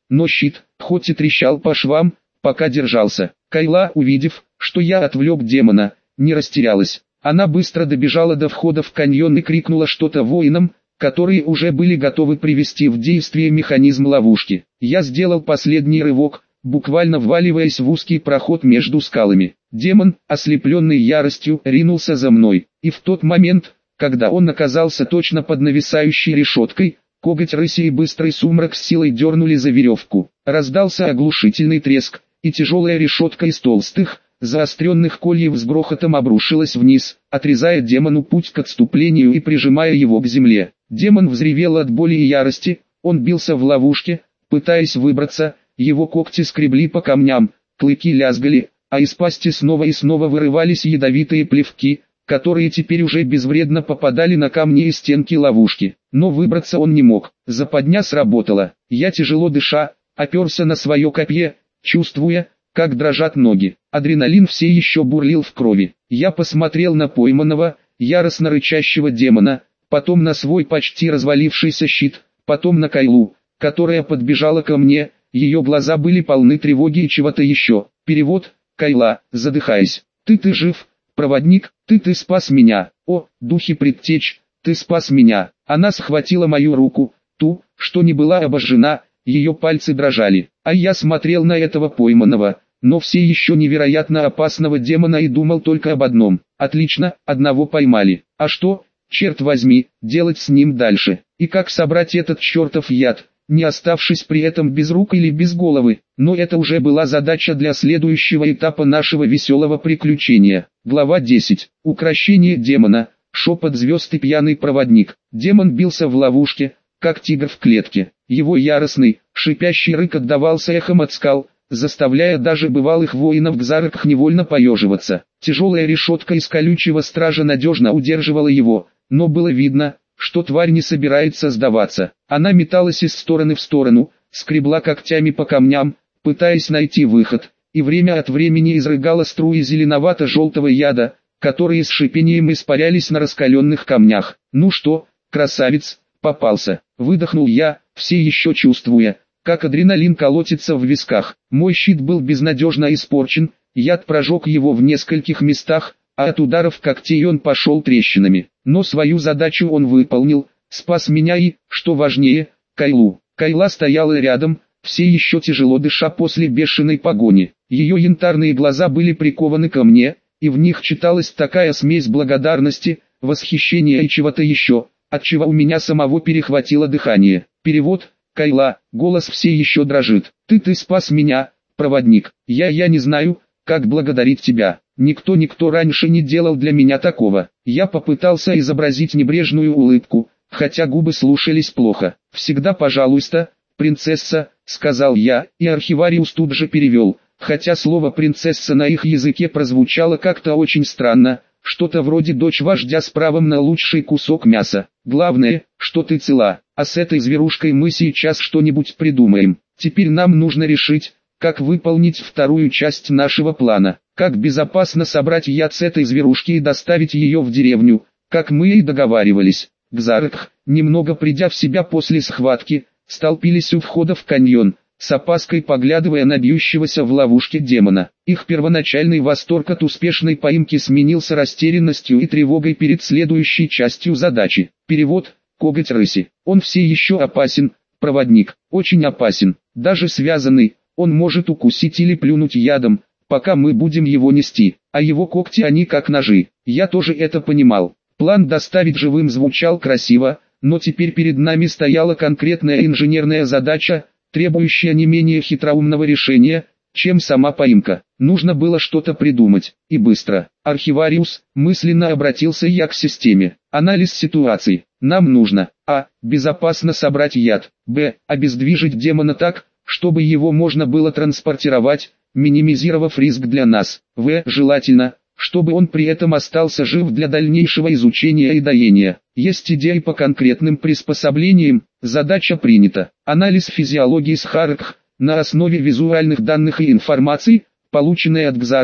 но щит, хоть и трещал по швам, пока держался. Кайла, увидев, что я отвлек демона, не растерялась. Она быстро добежала до входа в каньон и крикнула что-то воинам, которые уже были готовы привести в действие механизм ловушки. Я сделал последний рывок, буквально вваливаясь в узкий проход между скалами. Демон, ослепленный яростью, ринулся за мной, и в тот момент, когда он оказался точно под нависающей решеткой, коготь рыси и быстрый сумрак с силой дернули за веревку. Раздался оглушительный треск, и тяжелая решетка из толстых, заостренных кольев с грохотом обрушилась вниз, отрезая демону путь к отступлению и прижимая его к земле. Демон взревел от боли и ярости, он бился в ловушке, пытаясь выбраться, его когти скребли по камням, клыки лязгали, а из пасти снова и снова вырывались ядовитые плевки, которые теперь уже безвредно попадали на камни и стенки ловушки. Но выбраться он не мог, западня сработала. Я, тяжело дыша, оперся на свое копье, чувствуя, как дрожат ноги. Адреналин все еще бурлил в крови. Я посмотрел на пойманного, яростно рычащего демона, потом на свой почти развалившийся щит, потом на Кайлу, которая подбежала ко мне, ее глаза были полны тревоги и чего-то еще. Перевод: Кайла, задыхаясь. «Ты ты жив, проводник, ты ты спас меня, о, духи предтеч, ты спас меня». Она схватила мою руку, ту, что не была обожжена, ее пальцы дрожали, а я смотрел на этого пойманного, но все еще невероятно опасного демона и думал только об одном: отлично, одного поймали, а что, черт возьми, делать с ним дальше, и как собрать этот чертов яд, не оставшись при этом без рук или без головы. Но это уже была задача для следующего этапа нашего веселого приключения. Глава десять. Укрощение демона, шепот звезд и пьяный проводник. Демон бился в ловушке, как тигр в клетке. Его яростный, шипящий рык отдавался эхом от скал, заставляя даже бывалых воинов Гзаркх невольно поеживаться. Тяжелая решетка из колючего стража надежно удерживала его, но было видно, что тварь не собирается сдаваться. Она металась из стороны в сторону, скребла когтями по камням, пытаясь найти выход, и время от времени изрыгала струи зеленовато-желтого яда, которые с шипением испарялись на раскаленных камнях. «Ну что, красавец, попался!» — выдохнул я, все еще чувствуя, как адреналин колотится в висках. Мой щит был безнадежно испорчен, яд прожег его в нескольких местах, а от ударов когтей он пошел трещинами. Но свою задачу он выполнил, спас меня и, что важнее, Кайлу. Кайла стояла рядом, все еще тяжело дыша после бешеной погони. Ее янтарные глаза были прикованы ко мне, и в них читалась такая смесь благодарности, восхищения и чего-то еще, отчего у меня самого перехватило дыхание. Перевод: Кайла, голос все еще дрожит. «Ты ты спас меня, проводник. Я я не знаю, как благодарить тебя. Никто никто раньше не делал для меня такого». Я попытался изобразить небрежную улыбку, хотя губы слушались плохо. «Всегда пожалуйста, принцесса», — сказал я, и архивариус тут же перевел, хотя слово «принцесса» на их языке прозвучало как-то очень странно, что-то вроде «дочь вождя с правом на лучший кусок мяса». «Главное, что ты цела, а с этой зверушкой мы сейчас что-нибудь придумаем. Теперь нам нужно решить, как выполнить вторую часть нашего плана, как безопасно собрать яд с этой зверушки и доставить ее в деревню, как мы и договаривались». Гзаркх, немного придя в себя после схватки, столпились у входа в каньон, с опаской поглядывая на бьющегося в ловушке демона. Их первоначальный восторг от успешной поимки сменился растерянностью и тревогой перед следующей частью задачи. Перевод: коготь рыси. Он все еще опасен, проводник, очень опасен, даже связанный, он может укусить или плюнуть ядом, пока мы будем его нести, а его когти они как ножи. Я тоже это понимал. План доставить живым звучал красиво, но теперь перед нами стояла конкретная инженерная задача, требующая не менее хитроумного решения, чем сама поимка. Нужно было что-то придумать, и быстро. «Архивариус», мысленно обратился я к системе. «Анализ ситуации. Нам нужно: а. безопасно собрать яд, б. обездвижить демона так, чтобы его можно было транспортировать, минимизировав риск для нас, в. желательно, чтобы он при этом остался жив для дальнейшего изучения и доения. Есть идеи по конкретным приспособлениям, задача принята. Анализ физиологии Схаркх, на основе визуальных данных и информации, полученной от Гзаркх,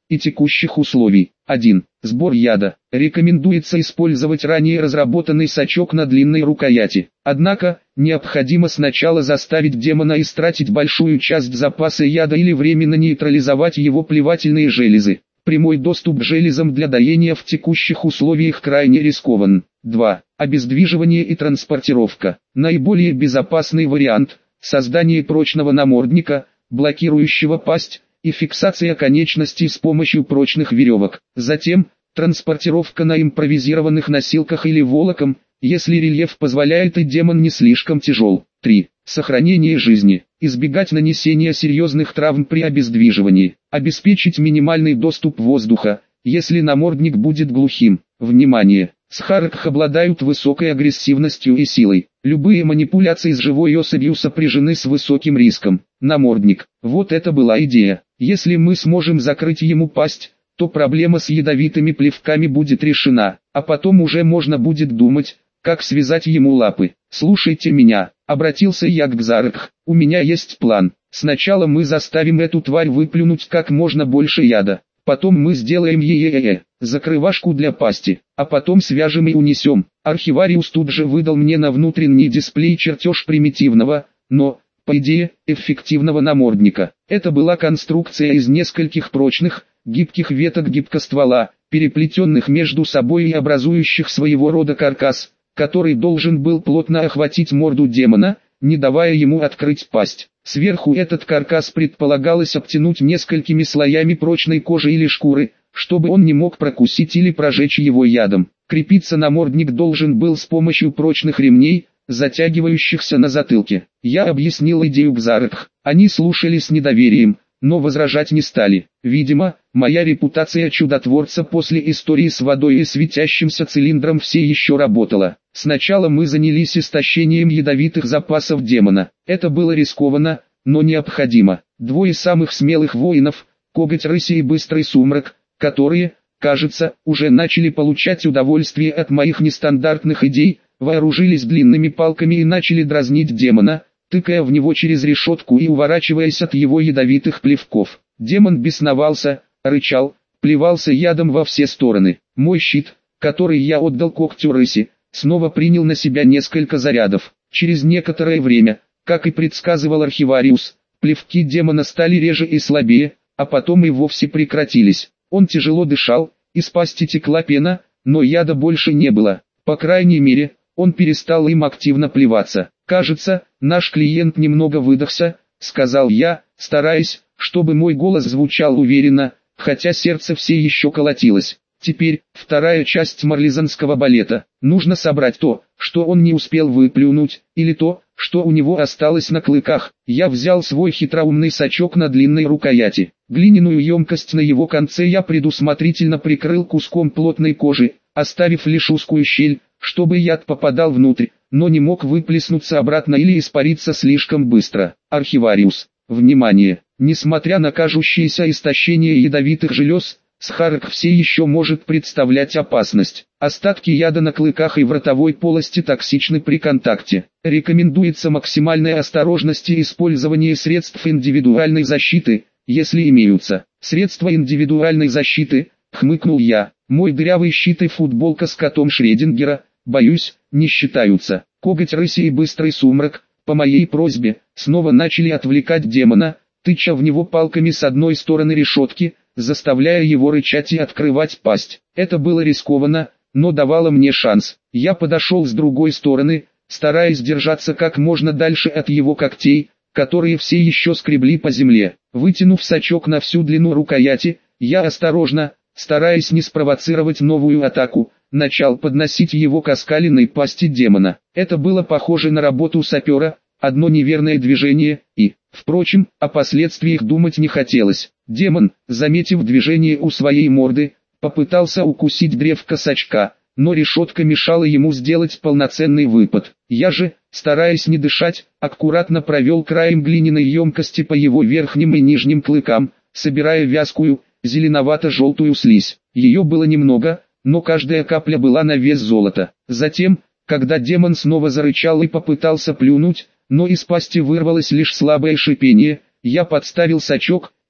и текущих условий. один. Сбор яда. Рекомендуется использовать ранее разработанный сачок на длинной рукояти. Однако, необходимо сначала заставить демона истратить большую часть запаса яда или временно нейтрализовать его плевательные железы. Прямой доступ к железам для доения в текущих условиях крайне рискован. два. Обездвиживание и транспортировка. Наиболее безопасный вариант – создание прочного намордника, блокирующего пасть, и фиксация конечностей с помощью прочных веревок. Затем, транспортировка на импровизированных носилках или волоком, если рельеф позволяет и демон не слишком тяжел. три. Сохранение жизни. Избегать нанесения серьезных травм при обездвиживании. Обеспечить минимальный доступ воздуха, если намордник будет глухим. Внимание! Схаракх обладают высокой агрессивностью и силой. Любые манипуляции с живой особью сопряжены с высоким риском. Намордник. Вот это была идея. Если мы сможем закрыть ему пасть, то проблема с ядовитыми плевками будет решена, а потом уже можно будет думать, как связать ему лапы. «Слушайте меня», — обратился я к Гзаракх, — «у меня есть план. Сначала мы заставим эту тварь выплюнуть как можно больше яда. Потом мы сделаем е-е-е, закрывашку для пасти, а потом свяжем и унесем». Архивариус тут же выдал мне на внутренний дисплей чертеж примитивного, но, по идее, эффективного намордника. Это была конструкция из нескольких прочных, гибких веток гибкоствола, переплетенных между собой и образующих своего рода каркас, который должен был плотно охватить морду демона, не давая ему открыть пасть. Сверху этот каркас предполагалось обтянуть несколькими слоями прочной кожи или шкуры, чтобы он не мог прокусить или прожечь его ядом. Крепиться намордник должен был с помощью прочных ремней, затягивающихся на затылке. Я объяснил идею Гзаракх. Они слушали с недоверием, но возражать не стали. Видимо, моя репутация чудотворца после истории с водой и светящимся цилиндром все еще работала. Сначала мы занялись истощением ядовитых запасов демона. Это было рискованно, но необходимо. Двое самых смелых воинов, Коготь Рыси и Быстрый Сумрак, которые, кажется, уже начали получать удовольствие от моих нестандартных идей, вооружились длинными палками и начали дразнить демона, тыкая в него через решетку и уворачиваясь от его ядовитых плевков. Демон бесновался, рычал, плевался ядом во все стороны. Мой щит, который я отдал Когтю Рыси, снова принял на себя несколько зарядов. Через некоторое время, как и предсказывал архивариус, плевки демона стали реже и слабее, а потом и вовсе прекратились. Он тяжело дышал, из пасти текла пена, но яда больше не было. По крайней мере, он перестал им активно плеваться. «Кажется, наш клиент немного выдохся», — сказал я, стараясь, чтобы мой голос звучал уверенно, хотя сердце все еще колотилось. Теперь, вторая часть марлезанского балета. Нужно собрать то, что он не успел выплюнуть, или то, что у него осталось на клыках. Я взял свой хитроумный сачок на длинной рукояти. Глиняную емкость на его конце я предусмотрительно прикрыл куском плотной кожи, оставив лишь узкую щель, чтобы яд попадал внутрь, но не мог выплеснуться обратно или испариться слишком быстро. Архивариус. Внимание! Несмотря на кажущееся истощение ядовитых желез, Схаракх все еще может представлять опасность. Остатки яда на клыках и в ротовой полости токсичны при контакте. Рекомендуется максимальная осторожность и использование средств индивидуальной защиты, если имеются. Средства индивидуальной защиты, хмыкнул я. Мой дырявый щит и футболка с котом Шредингера, боюсь, не считаются. Коготь Рыси и Быстрый Сумрак, по моей просьбе, снова начали отвлекать демона, тыча в него палками с одной стороны решетки, заставляя его рычать и открывать пасть. Это было рискованно, но давало мне шанс. Я подошел с другой стороны, стараясь держаться как можно дальше от его когтей, которые все еще скребли по земле. Вытянув сачок на всю длину рукояти, я осторожно, стараясь не спровоцировать новую атаку, начал подносить его к оскаленной пасти демона. Это было похоже на работу сапера, одно неверное движение, и, впрочем, о последствиях думать не хотелось. Демон, заметив движение у своей морды, попытался укусить древко сачка, но решетка мешала ему сделать полноценный выпад. Я же, стараясь не дышать, аккуратно провел краем глиняной емкости по его верхним и нижним клыкам, собирая вязкую, зеленовато-желтую слизь. Ее было немного, но каждая капля была на вес золота. Затем, когда демон снова зарычал и попытался плюнуть, но из пасти вырвалось лишь слабое шипение, я подставил сачок,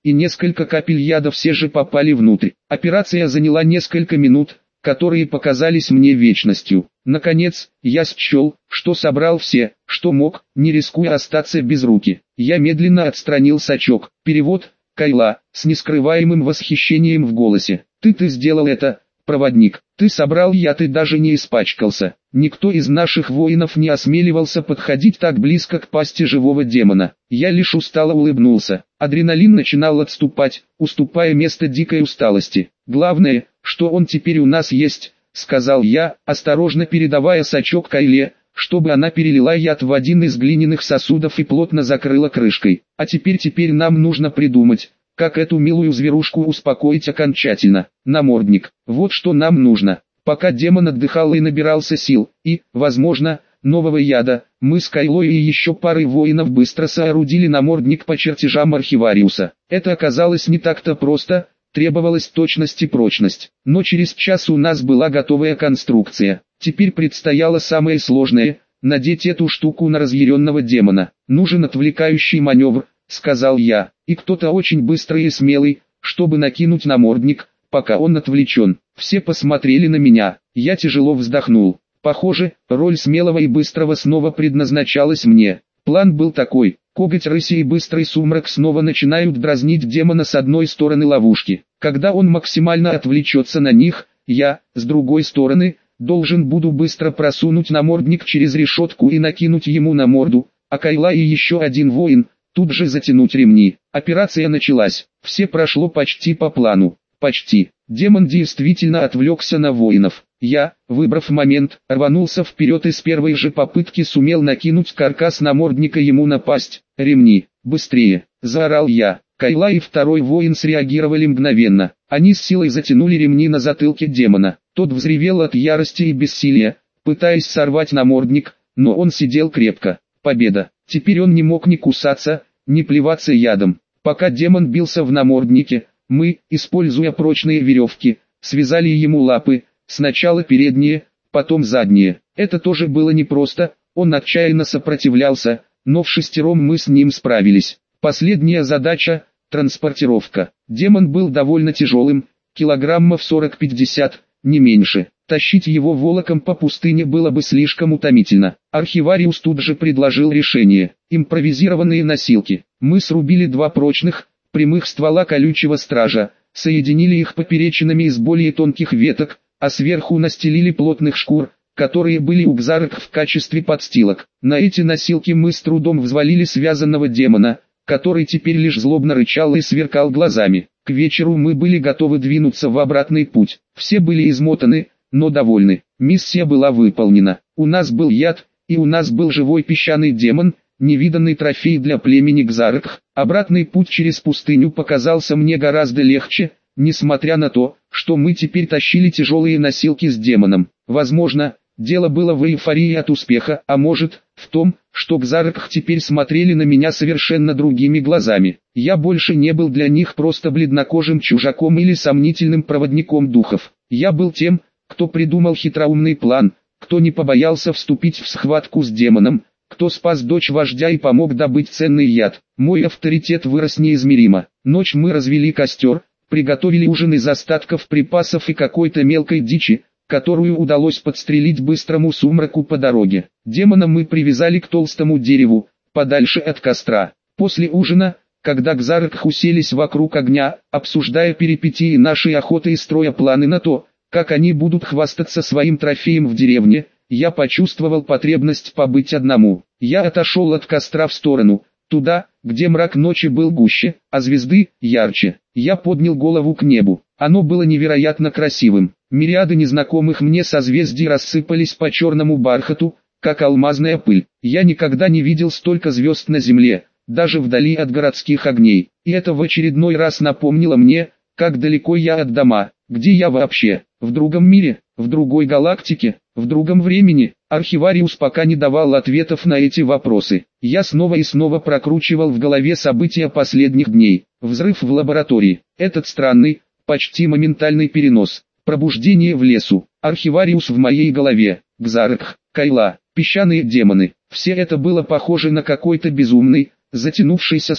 и несколько капель яда все же попали внутрь. Операция заняла несколько минут, которые показались мне вечностью. Наконец, я счел, что собрал все, что мог, не рискуя остаться без руки. Я медленно отстранил сачок. Перевод Кайла, с нескрываемым восхищением в голосе. «Ты ты сделал это, проводник. Ты собрал яд и даже не испачкался. Никто из наших воинов не осмеливался подходить так близко к пасти живого демона». Я лишь устало улыбнулся. Адреналин начинал отступать, уступая место дикой усталости. «Главное, что он теперь у нас есть», — сказал я, осторожно передавая сачок Кайле, чтобы она перелила яд в один из глиняных сосудов и плотно закрыла крышкой. «А теперь теперь нам нужно придумать, как эту милую зверушку успокоить окончательно. Намордник. Вот что нам нужно». Пока демон отдыхал и набирался сил, и, возможно, нового яда, мы с Кайлой и еще парой воинов быстро соорудили намордник по чертежам архивариуса. Это оказалось не так-то просто, требовалась точность и прочность. Но через час у нас была готовая конструкция. Теперь предстояло самое сложное – надеть эту штуку на разъяренного демона. «Нужен отвлекающий маневр», — сказал я, — «и кто-то очень быстрый и смелый, чтобы накинуть намордник, пока он отвлечен». Все посмотрели на меня, я тяжело вздохнул. Похоже, роль смелого и быстрого снова предназначалась мне. План был такой: коготь рыси и быстрый сумрак снова начинают дразнить демона с одной стороны ловушки. Когда он максимально отвлечется на них, я, с другой стороны, должен буду быстро просунуть намордник через решетку и накинуть ему на морду, а Кайла и еще один воин тут же затянуть ремни. Операция началась. Все прошло почти по плану. Почти. Демон действительно отвлекся на воинов. Я, выбрав момент, рванулся вперед и с первой же попытки сумел накинуть каркас намордника ему на пасть. «Ремни! Быстрее!» – заорал я. Кайла и второй воин среагировали мгновенно. Они с силой затянули ремни на затылке демона. Тот взревел от ярости и бессилия, пытаясь сорвать намордник, но он сидел крепко. Победа! Теперь он не мог ни кусаться, ни плеваться ядом. Пока демон бился в наморднике, мы, используя прочные веревки, связали ему лапы, сначала передние, потом задние. Это тоже было непросто, он отчаянно сопротивлялся, но в шестером мы с ним справились. Последняя задача – транспортировка. Демон был довольно тяжелым, килограммов сорок-пятьдесят, не меньше. Тащить его волоком по пустыне было бы слишком утомительно. Архивариус тут же предложил решение – импровизированные носилки. Мы срубили два прочных, прямых ствола колючего стража, соединили их поперечинами из более тонких веток, а сверху настелили плотных шкур, которые были у гзарок в качестве подстилок. На эти носилки мы с трудом взвалили связанного демона, который теперь лишь злобно рычал и сверкал глазами. К вечеру мы были готовы двинуться в обратный путь. Все были измотаны, но довольны. Миссия была выполнена. У нас был яд, и у нас был живой песчаный демон, невиданный трофей для племени Гзарк. Обратный путь через пустыню показался мне гораздо легче, несмотря на то, что мы теперь тащили тяжелые носилки с демоном. Возможно, дело было в эйфории от успеха, а может, в том, что Гзарк теперь смотрели на меня совершенно другими глазами. Я больше не был для них просто бледнокожим чужаком или сомнительным проводником духов. Я был тем, кто придумал хитроумный план, кто не побоялся вступить в схватку с демоном, кто спас дочь вождя и помог добыть ценный яд. Мой авторитет вырос неизмеримо. Ночь мы развели костер, приготовили ужин из остатков припасов и какой-то мелкой дичи, которую удалось подстрелить быстрому сумраку по дороге. Демона мы привязали к толстому дереву, подальше от костра. После ужина, когда Гзарк уселись вокруг огня, обсуждая перипетии нашей охоты и строя планы на то, как они будут хвастаться своим трофеем в деревне, я почувствовал потребность побыть одному. Я отошел от костра в сторону, туда, где мрак ночи был гуще, а звезды ярче. Я поднял голову к небу. Оно было невероятно красивым. Мириады незнакомых мне созвездий рассыпались по черному бархату, как алмазная пыль. Я никогда не видел столько звезд на земле, даже вдали от городских огней. И это в очередной раз напомнило мне, как далеко я от дома. Где я вообще? В другом мире? В другой галактике? В другом времени? Архивариус пока не давал ответов на эти вопросы. Я снова и снова прокручивал в голове события последних дней. Взрыв в лаборатории. Этот странный, почти моментальный перенос. Пробуждение в лесу. Архивариус в моей голове. Гзарк, Кайла, песчаные демоны. Все это было похоже на какой-то безумный, затянувшийся сон.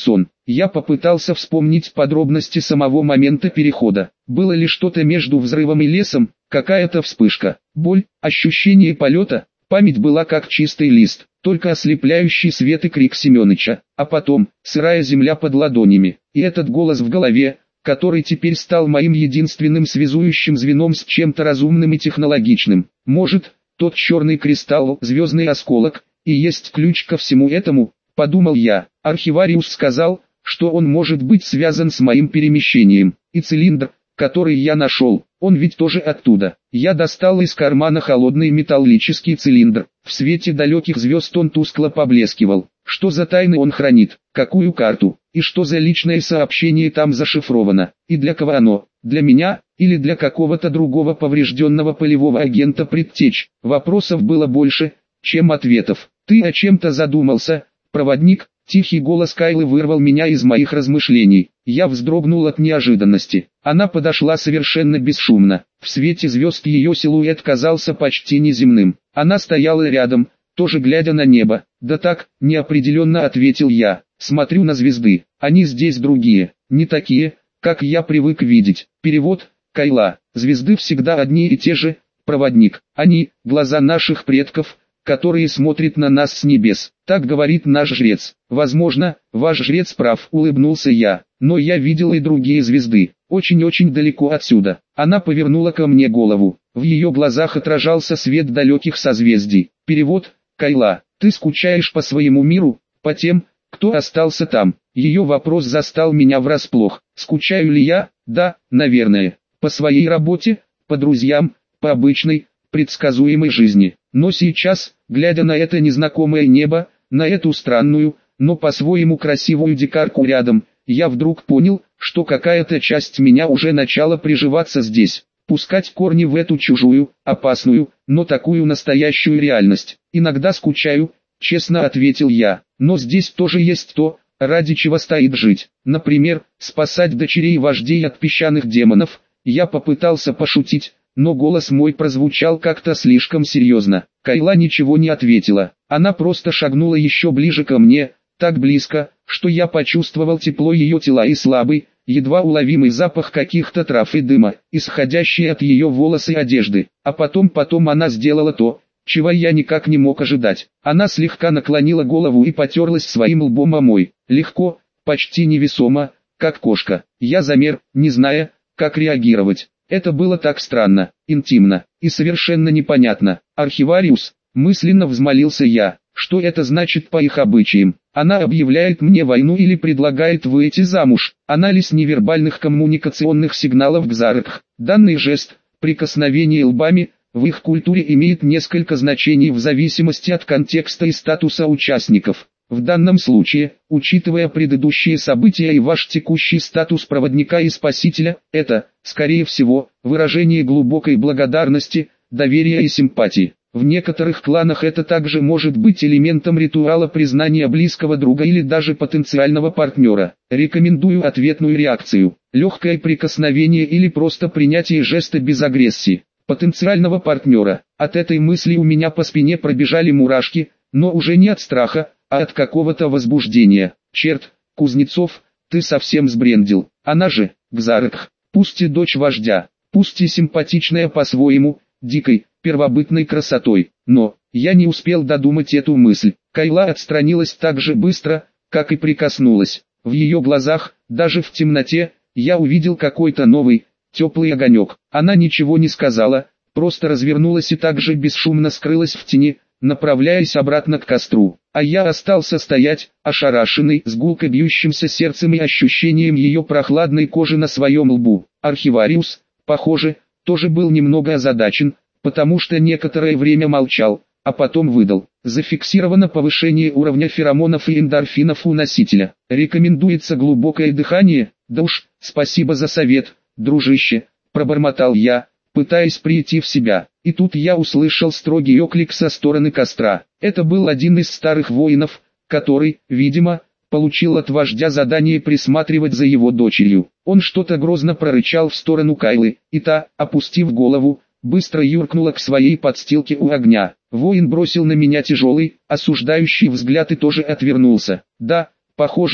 Я попытался вспомнить подробности самого момента перехода. Было ли что-то между взрывом и лесом, какая-то вспышка, боль, ощущение полета? Память была как чистый лист, только ослепляющий свет и крик Семёныча, а потом, сырая земля под ладонями, и этот голос в голове, который теперь стал моим единственным связующим звеном с чем-то разумным и технологичным. Может, тот черный кристалл, звездный осколок, и есть ключ ко всему этому, подумал я. Архивариус сказал, что он может быть связан с моим перемещением, и цилиндр, который я нашел, он ведь тоже оттуда. Я достал из кармана холодный металлический цилиндр, в свете далеких звезд он тускло поблескивал. Что за тайны он хранит, какую карту, и что за личное сообщение там зашифровано, и для кого оно, для меня, или для какого-то другого поврежденного полевого агента предтеч. Вопросов было больше, чем ответов. «Ты о чем-то задумался, проводник?» Тихий голос Кайлы вырвал меня из моих размышлений. Я вздрогнул от неожиданности. Она подошла совершенно бесшумно. В свете звезд ее силуэт казался почти неземным. Она стояла рядом, тоже глядя на небо. «Да так», — неопределенно ответил я. «Смотрю на звезды. Они здесь другие, не такие, как я привык видеть». Перевод: Кайла. Звезды всегда одни и те же, проводник. Они — глаза наших предков, которые смотрят на нас с небес. Так говорит наш жрец. Возможно, ваш жрец прав, улыбнулся я. Но я видел и другие звезды, очень-очень далеко отсюда. Она повернула ко мне голову. В ее глазах отражался свет далеких созвездий. Перевод: Кайла. Ты скучаешь по своему миру, по тем, кто остался там? Ее вопрос застал меня врасплох. Скучаю ли я? Да, наверное. По своей работе, по друзьям, по обычной, предсказуемой жизни. Но сейчас, глядя на это незнакомое небо, на эту странную, но по-своему красивую дикарку рядом, я вдруг понял, что какая-то часть меня уже начала приживаться здесь, пускать корни в эту чужую, опасную, но такую настоящую реальность. Иногда скучаю, честно ответил я, но здесь тоже есть то, ради чего стоит жить. Например, спасать дочерей вождей от песчаных демонов. Я попытался пошутить, но голос мой прозвучал как-то слишком серьезно. Кайла ничего не ответила. Она просто шагнула еще ближе ко мне, так близко, что я почувствовал тепло ее тела и слабый, едва уловимый запах каких-то трав и дыма, исходящий от ее волос и одежды. А потом, потом она сделала то, чего я никак не мог ожидать. Она слегка наклонила голову и потерлась своим лбом о мой. Легко, почти невесомо, как кошка. Я замер, не зная, как реагировать. Это было так странно, интимно и совершенно непонятно. Архивариус, мысленно взмолился я. Что это значит по их обычаям? Она объявляет мне войну или предлагает выйти замуж? Анализ невербальных коммуникационных сигналов Гзаркх. Данный жест, прикосновение лбами, в их культуре имеет несколько значений в зависимости от контекста и статуса участников. В данном случае, учитывая предыдущие события и ваш текущий статус проводника и спасителя, это, скорее всего, выражение глубокой благодарности, доверия и симпатии. В некоторых кланах это также может быть элементом ритуала признания близкого друга или даже потенциального партнера. Рекомендую ответную реакцию, легкое прикосновение или просто принятие жеста без агрессии. Потенциального партнера. От этой мысли у меня по спине пробежали мурашки, но уже не от страха, а от какого-то возбуждения. Черт, Кузнецов, ты совсем сбрендил. Она же, Гзаркх, пусть и дочь вождя, пусть и симпатичная по-своему, дикой, первобытной красотой. Но, я не успел додумать эту мысль. Кайла отстранилась так же быстро, как и прикоснулась. В ее глазах, даже в темноте, я увидел какой-то новый, теплый огонек. Она ничего не сказала, просто развернулась и так же бесшумно скрылась в тени, направляясь обратно к костру. А я остался стоять, ошарашенный, с гулко бьющимся сердцем и ощущением ее прохладной кожи на своем лбу. Архивариус, похоже, тоже был немного озадачен, потому что некоторое время молчал, а потом выдал. Зафиксировано повышение уровня феромонов и эндорфинов у носителя. Рекомендуется глубокое дыхание. Да уж, спасибо за совет, дружище, пробормотал я, пытаясь прийти в себя. И тут я услышал строгий оклик со стороны костра. Это был один из старых воинов, который, видимо, получил от вождя задание присматривать за его дочерью. Он что-то грозно прорычал в сторону Кайлы, и та, опустив голову, быстро юркнула к своей подстилке у огня. Воин бросил на меня тяжелый, осуждающий взгляд и тоже отвернулся. Да, похоже,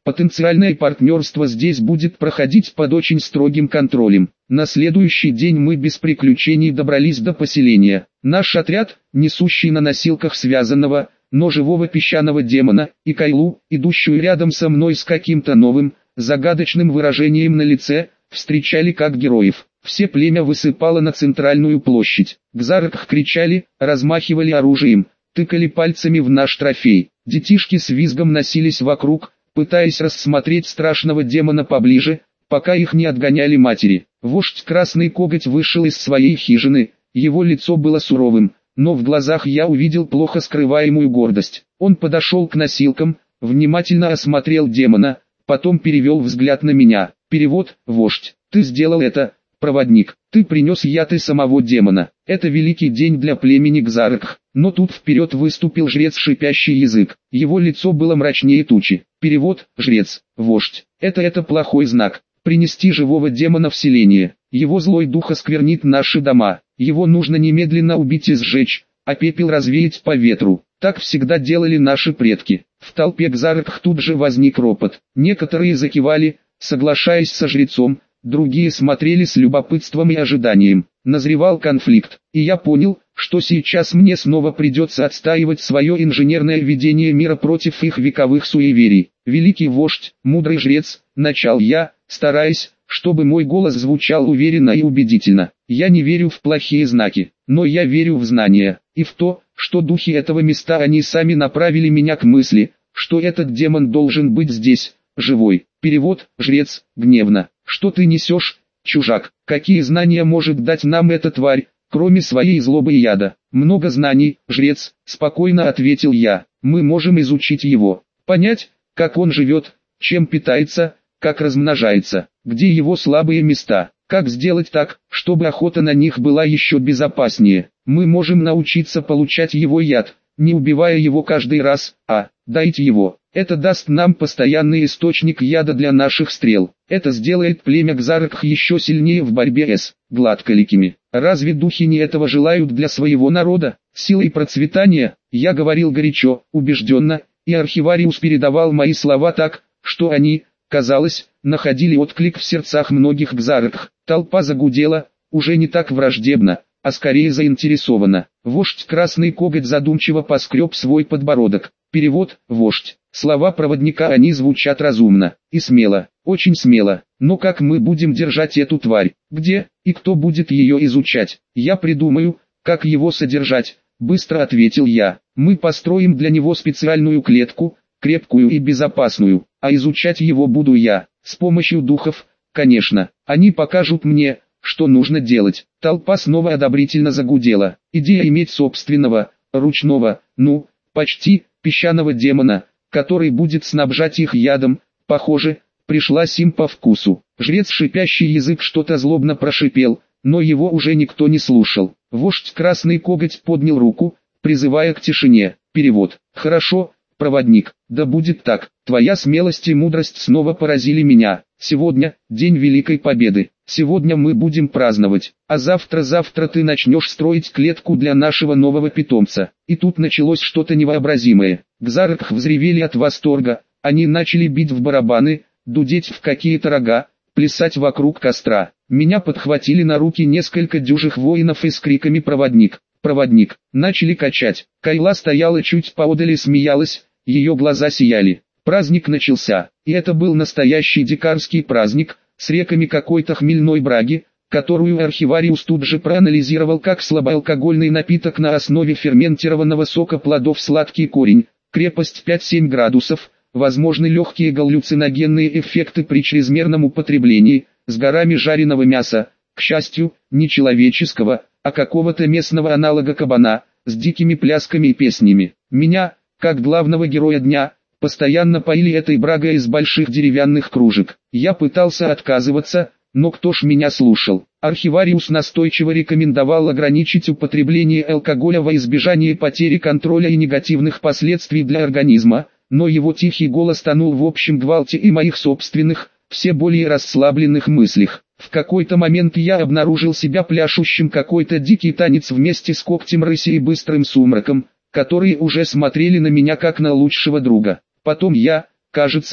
Потенциальное партнерство здесь будет проходить под очень строгим контролем. На следующий день мы без приключений добрались до поселения. Наш отряд, несущий на носилках связанного, но живого песчаного демона, и Кайлу, идущую рядом со мной с каким-то новым, загадочным выражением на лице, встречали как героев. Все племя высыпало на центральную площадь. Гзаркх кричали, размахивали оружием, тыкали пальцами в наш трофей. Детишки с визгом носились вокруг, пытаясь рассмотреть страшного демона поближе, пока их не отгоняли матери. Вождь Красный Коготь вышел из своей хижины, его лицо было суровым, но в глазах я увидел плохо скрываемую гордость. Он подошел к носилкам, внимательно осмотрел демона, потом перевел взгляд на меня. Перевод: вождь, ты сделал это, проводник, ты принес яд из самого демона. Это великий день для племени Гзаркх. Но тут вперед выступил жрец Шипящий Язык. Его лицо было мрачнее тучи. Перевод: жрец, вождь, это это плохой знак. Принести живого демона в селение. Его злой дух осквернит наши дома. Его нужно немедленно убить и сжечь, а пепел развеять по ветру. Так всегда делали наши предки. В толпе Гзаркх тут же возник ропот. Некоторые закивали, соглашаясь со жрецом, другие смотрели с любопытством и ожиданием. Назревал конфликт, и я понял, что сейчас мне снова придется отстаивать свое инженерное видение мира против их вековых суеверий. Великий вождь, мудрый жрец, начал я, стараясь, чтобы мой голос звучал уверенно и убедительно. Я не верю в плохие знаки, но я верю в знания, и в то, что духи этого места они сами направили меня к мысли, что этот демон должен быть здесь, живой. Перевод: жрец, гневно. Что ты несешь, чужак? Какие знания может дать нам эта тварь, кроме своей злобы и яда? Много знаний, жрец, спокойно ответил я. Мы можем изучить его, понять, как он живет, чем питается, как размножается, где его слабые места, как сделать так, чтобы охота на них была еще безопаснее. Мы можем научиться получать его яд, не убивая его каждый раз, а дайте его. Это даст нам постоянный источник яда для наших стрел. Это сделает племя Гзаркх еще сильнее в борьбе с гладколикими. Разве духи не этого желают для своего народа? Силой процветания, я говорил горячо, убежденно, и архивариус передавал мои слова так, что они, казалось, находили отклик в сердцах многих Гзаркх. Толпа загудела, уже не так враждебно, а скорее заинтересована. Вождь Красный Коготь задумчиво поскреб свой подбородок. Перевод: вождь. Слова проводника они звучат разумно и смело, очень смело. Но как мы будем держать эту тварь? Где и кто будет ее изучать? Я придумаю, как его содержать, быстро ответил я. Мы построим для него специальную клетку, крепкую и безопасную, а изучать его буду я, с помощью духов, конечно. Они покажут мне, что нужно делать. Толпа снова одобрительно загудела. Идея иметь собственного, ручного, ну, почти, песчаного демона, который будет снабжать их ядом, похоже, пришлась им по вкусу. Жрец Шипящий Язык что-то злобно прошипел, но его уже никто не слушал. Вождь Красный Коготь поднял руку, призывая к тишине. Перевод: хорошо, проводник, да будет так. Твоя смелость и мудрость снова поразили меня. Сегодня день Великой Победы. Сегодня мы будем праздновать, а завтра-завтра ты начнешь строить клетку для нашего нового питомца. И тут началось что-то невообразимое. Гзаркх взревели от восторга, они начали бить в барабаны, дудеть в какие-то рога, плясать вокруг костра. Меня подхватили на руки несколько дюжих воинов и с криками «Проводник! Проводник!» начали качать. Кайла стояла чуть поодаль и смеялась, ее глаза сияли. Праздник начался, и это был настоящий дикарский праздник, с реками какой-то хмельной браги, которую архивариус тут же проанализировал как слабоалкогольный напиток на основе ферментированного сока плодов сладкий корень, крепость пять-семь градусов, возможны легкие галлюциногенные эффекты при чрезмерном употреблении, с горами жареного мяса, к счастью, не человеческого, а какого-то местного аналога кабана, с дикими плясками и песнями. Меня, как главного героя дня, постоянно поили этой брагой из больших деревянных кружек. Я пытался отказываться, но кто ж меня слушал? Архивариус настойчиво рекомендовал ограничить употребление алкоголя во избежание потери контроля и негативных последствий для организма, но его тихий голос тонул в общем гвалте и моих собственных, все более расслабленных мыслях. В какой-то момент я обнаружил себя пляшущим какой-то дикий танец вместе с когтем рыси и быстрым сумраком, которые уже смотрели на меня как на лучшего друга. Потом я, кажется,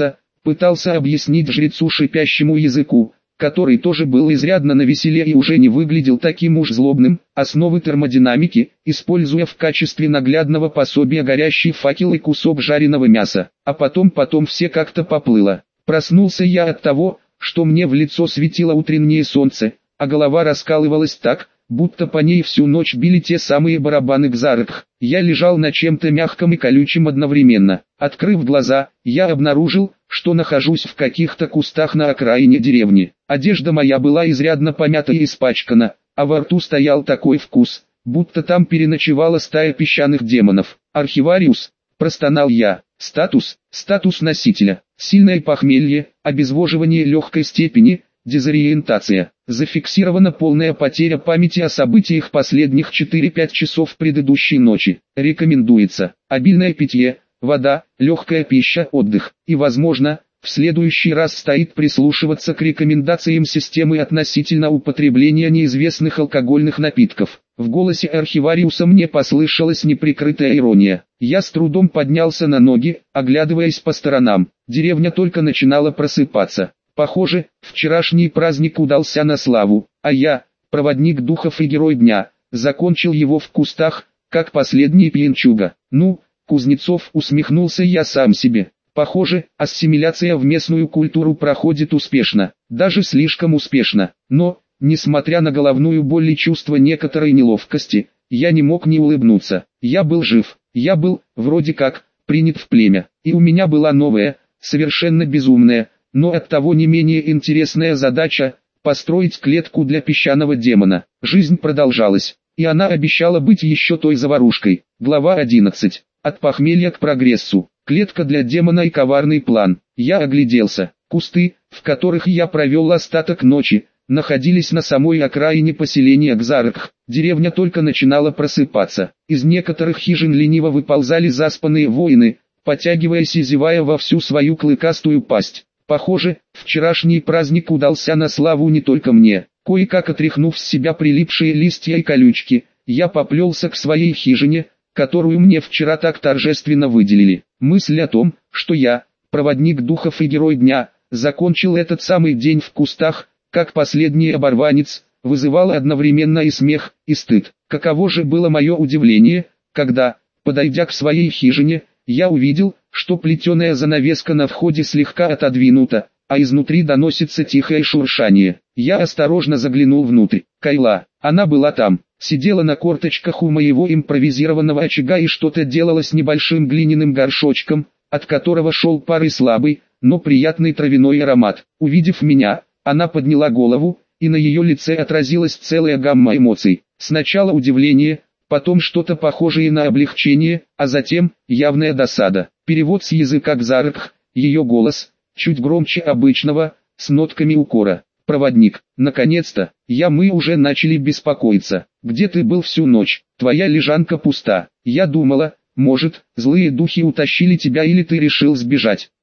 Пытался объяснить жрецу шипящему языку, который тоже был изрядно навеселе и уже не выглядел таким уж злобным, основы термодинамики, используя в качестве наглядного пособия горящий факел и кусок жареного мяса, а потом потом все как-то поплыло. Проснулся я от того, что мне в лицо светило утреннее солнце, а голова раскалывалась так, будто по ней всю ночь били те самые барабаны Кзаркх. Я лежал на чем-то мягком и колючем одновременно. Открыв глаза, я обнаружил, что нахожусь в каких-то кустах на окраине деревни. Одежда моя была изрядно помята и испачкана, а во рту стоял такой вкус, будто там переночевала стая песчаных демонов. «Архивариус», — простонал я. «Статус, статус носителя, сильное похмелье, обезвоживание легкой степени, дезориентация. Зафиксирована полная потеря памяти о событиях последних четырёх-пяти часов предыдущей ночи. Рекомендуется обильное питье, вода, легкая пища, отдых. И возможно, в следующий раз стоит прислушиваться к рекомендациям системы относительно употребления неизвестных алкогольных напитков». В голосе архивариуса мне послышалась неприкрытая ирония. Я с трудом поднялся на ноги, оглядываясь по сторонам. Деревня только начинала просыпаться. Похоже, вчерашний праздник удался на славу, а я, проводник духов и герой дня, закончил его в кустах, как последний пьянчуга. Ну, Кузнецов, усмехнулся я сам себе. Похоже, ассимиляция в местную культуру проходит успешно, даже слишком успешно. Но, несмотря на головную боль и чувство некоторой неловкости, я не мог не улыбнуться. Я был жив, я был, вроде как, принят в племя, и у меня была новая, совершенно безумная, но оттого не менее интересная задача – построить клетку для песчаного демона. Жизнь продолжалась, и она обещала быть еще той заварушкой. Глава одиннадцать. От похмелья к прогрессу. Клетка для демона и коварный план. Я огляделся. Кусты, в которых я провел остаток ночи, находились на самой окраине поселения Кзаркх. Деревня только начинала просыпаться. Из некоторых хижин лениво выползали заспанные воины, потягиваясь и зевая во всю свою клыкастую пасть. Похоже, вчерашний праздник удался на славу не только мне. Кое-как отряхнув с себя прилипшие листья и колючки, я поплелся к своей хижине, которую мне вчера так торжественно выделили. Мысль о том, что я, проводник духов и герой дня, закончил этот самый день в кустах, как последний оборванец, вызывала одновременно и смех, и стыд. Каково же было мое удивление, когда, подойдя к своей хижине, я увидел, что плетеная занавеска на входе слегка отодвинута, а изнутри доносится тихое шуршание. Я осторожно заглянул внутрь. Кайла, она была там, сидела на корточках у моего импровизированного очага и что-то делала с небольшим глиняным горшочком, от которого шел парый слабый, но приятный травяной аромат. Увидев меня, она подняла голову, и на ее лице отразилась целая гамма эмоций. Сначала удивление, потом что-то похожее на облегчение, а затем явная досада. Перевод с языка Кзаркх, ее голос, чуть громче обычного, с нотками укора. «Проводник, наконец-то, я мы уже начали беспокоиться. Где ты был всю ночь? Твоя лежанка пуста. Я думала, может, злые духи утащили тебя или ты решил сбежать».